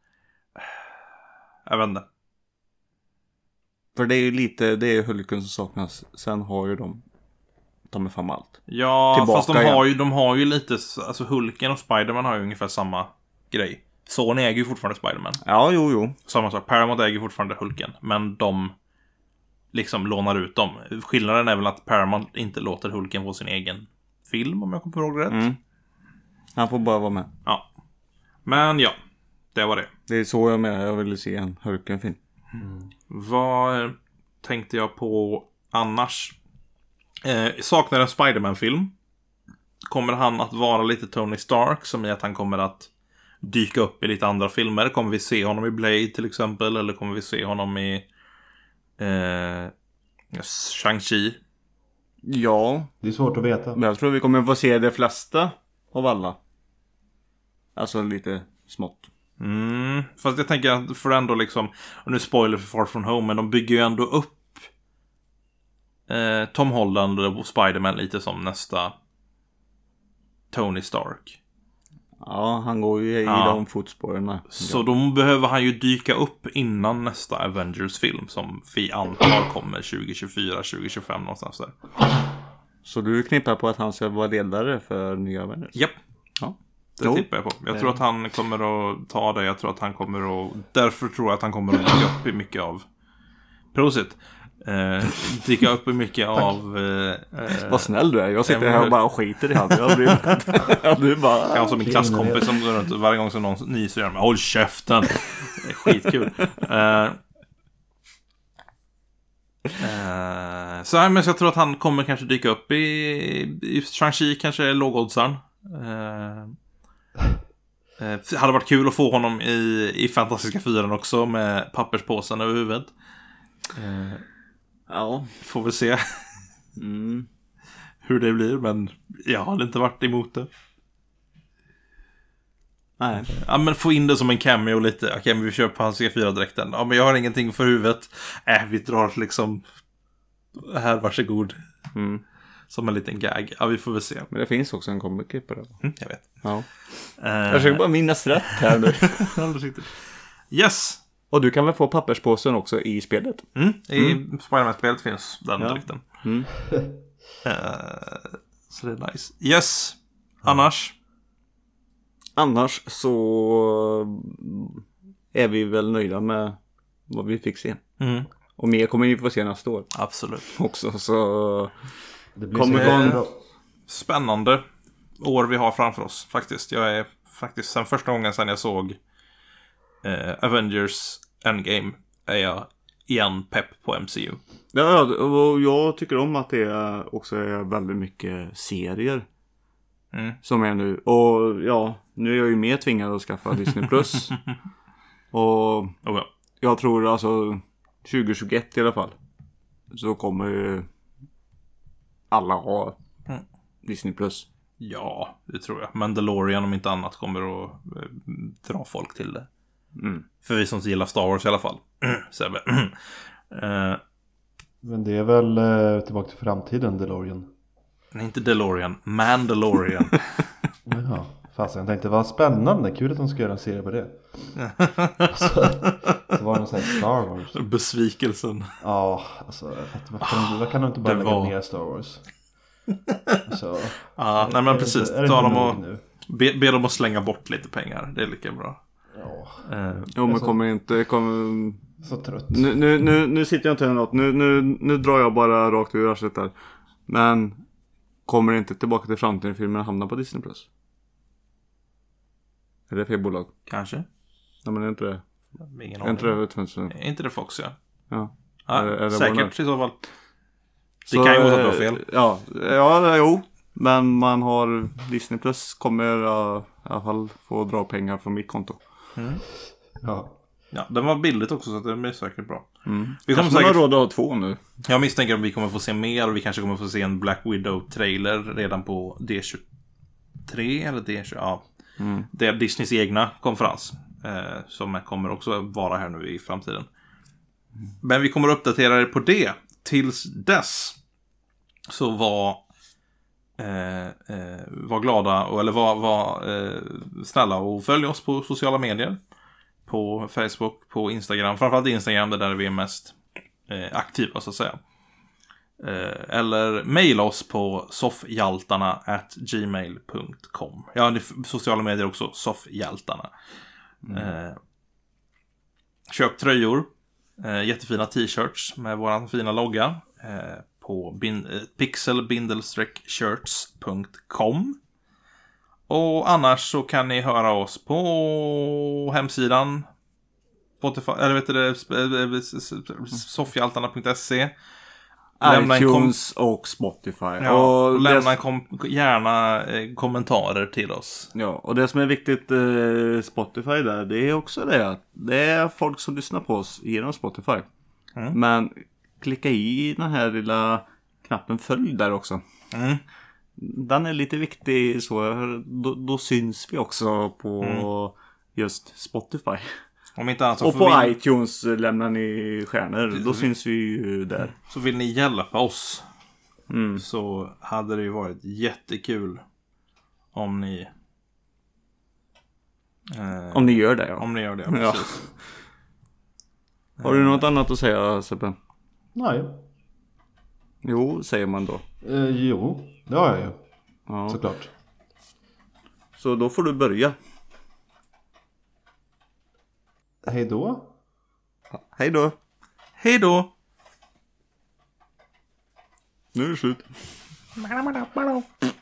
Jag vet inte. För det är ju lite, det är Hulken som saknas. Sen har ju de är fram allt. Ja, tillbaka fast de har ju lite, alltså Hulken och Spider-Man har ju ungefär samma grej. Sony äger ju fortfarande Spider-Man. Ja, jo. Samma sak, Paramount äger fortfarande Hulken. Men de liksom lånar ut dem. Skillnaden är väl att Paramount inte låter Hulken få sin egen film, om jag kommer ihåg rätt. Han får bara vara med. Ja. Men ja, det var det. Det är så jag ville se en Hulken-film. Vad tänkte jag på annars? Saknar en Spider-Man-film. Kommer han att vara lite Tony Stark, som i att han kommer att dyka upp i lite andra filmer? Kommer vi se honom i Blade till exempel? Eller kommer vi se honom i Shang-Chi. Ja. Det är svårt att veta. Men jag tror vi kommer få se de flesta av alla. Alltså lite smått. Fast jag tänker att för ändå liksom, och nu spoiler för Far From Home, men de bygger ju ändå upp Tom Holland och Spider-Man lite som nästa Tony Stark. Ja, han går ju i de fotspåren. Så då behöver han ju dyka upp innan nästa Avengers-film som vi antar kommer 2024, 2025 någonstans där. Så du knippar på att han ska vara ledare för nya Avengers? Japp. Ja. Det tippar jag på. Jag tror att han kommer att ta det. Jag tror att han kommer att... Därför tror jag att han kommer att dyka upp i mycket av... Prosit. Dyka upp i mycket av... Vad snäll du är. Jag sitter här och bara skiter i han. Jag blir bara... Jag har som min klasskompis som går runt varje gång som någon nyser gör de håll käften. Det är skitkul. Så men jag tror att han kommer kanske dyka upp i Shang-Chi, kanske lågoddsaren. Hade varit kul att få honom i Fantastiska 4 också med papperspåsen över huvudet. Ja. Får vi se hur det blir, men jag har inte varit emot det. Nej. Ja, men få in det som en cameo lite. Okej, men vi kör på hans C4-dräkten. Ja, men jag har ingenting för huvudet. Vi drar liksom här, varsågod. Som en liten gag. Ja, vi får väl se. Men det finns också en comic på det. Jag vet. Ja. Jag försöker bara minnas rätt här nu. Yes. Och du kan väl få papperspåsen också i spelet? I Spider-Man-spelet finns den dräkten. Så det är nice. Yes. Annars så är vi väl nöjda med vad vi fick se. Och mer kommer vi få se nästa år. Absolut. Också så det blir spännande år vi har framför oss faktiskt. Jag är faktiskt sen första gången sedan jag såg Avengers Endgame är jag igen pepp på MCU. Ja, och jag tycker om att det också är väldigt mycket serier som är nu. Och ja, nu är jag ju mer tvingad att skaffa Disney Plus. Och jag tror alltså 2021 i alla fall så kommer ju alla ha Disney Plus. Ja, det tror jag. Mandalorian om inte annat kommer att dra folk till det. För vi som gillar Star Wars i alla fall. Men det är väl tillbaka till framtiden, DeLorean. Nej, inte DeLorean, Mandalorian. Jaha, fast jag tänkte vad spännande, kul att de ska göra en serie på det. Så var det någon sån här Star Wars. Besvikelsen. Ja, alltså vad kan de inte bara lägga ner Star Wars? Så, nej men precis, ta dem och be dem att slänga bort lite pengar. Det är lika bra. Jo, men kommer så trött. Nu sitter jag inte här något. Nu drar jag bara rakt ur arslet där. Men kommer inte Tillbaka till framtiden-filmen hamna på Disney Plus? Är det fel bolag? Kanske. Ja, men är inte det? Ingen är inte det Fox, ja. Är säkert i så fall. Det kan ju vara så bra fel. Jo. Men man har Disney Plus kommer i alla fall få dra pengar från mitt konto. Ja, den var billigt också så det blir säkert bra. Vi kommer säkert ha råd att ha 2 nu. Jag misstänker att vi kommer få se mer och vi kanske kommer få se en Black Widow-trailer redan på D23 eller D20. Ja. Det är Disneys egna konferens som kommer också vara här nu i framtiden. Men vi kommer att uppdatera er på det. Tills dess så var glada eller var snälla och följ oss på sociala medier. På Facebook, på Instagram. Framförallt Instagram, där vi är mest aktiva så att säga. Eller mejla oss på soffhjaltarna@gmail.com. Ja, det är sociala medier också, soffhjaltarna. Köp tröjor. Jättefina t-shirts med våran fina logga. På pixel-shirts.com. Och annars så kan ni höra oss på hemsidan Spotify, eller soffhjaltarna.se, iTunes och Spotify. Ja, och lämna gärna kommentarer till oss. Ja, och det som är viktigt Spotify där, det är också det att det är folk som lyssnar på oss genom Spotify. Men klicka i den här lilla knappen följ där också. Den är lite viktig så då syns vi också på just Spotify. Om inte annat så och på iTunes lämnar ni stjärnor. Då syns vi ju där. Så vill ni hjälpa oss så hade det ju varit jättekul om ni gör det. Ja. Om ni gör det, precis. Har du något annat att säga, Seppe? Nej. Jo, säger man då. Jo, det har jag ju. Ja. Såklart. Så då får du börja. Hej då. Hej då. Hej då. Nu är det slut.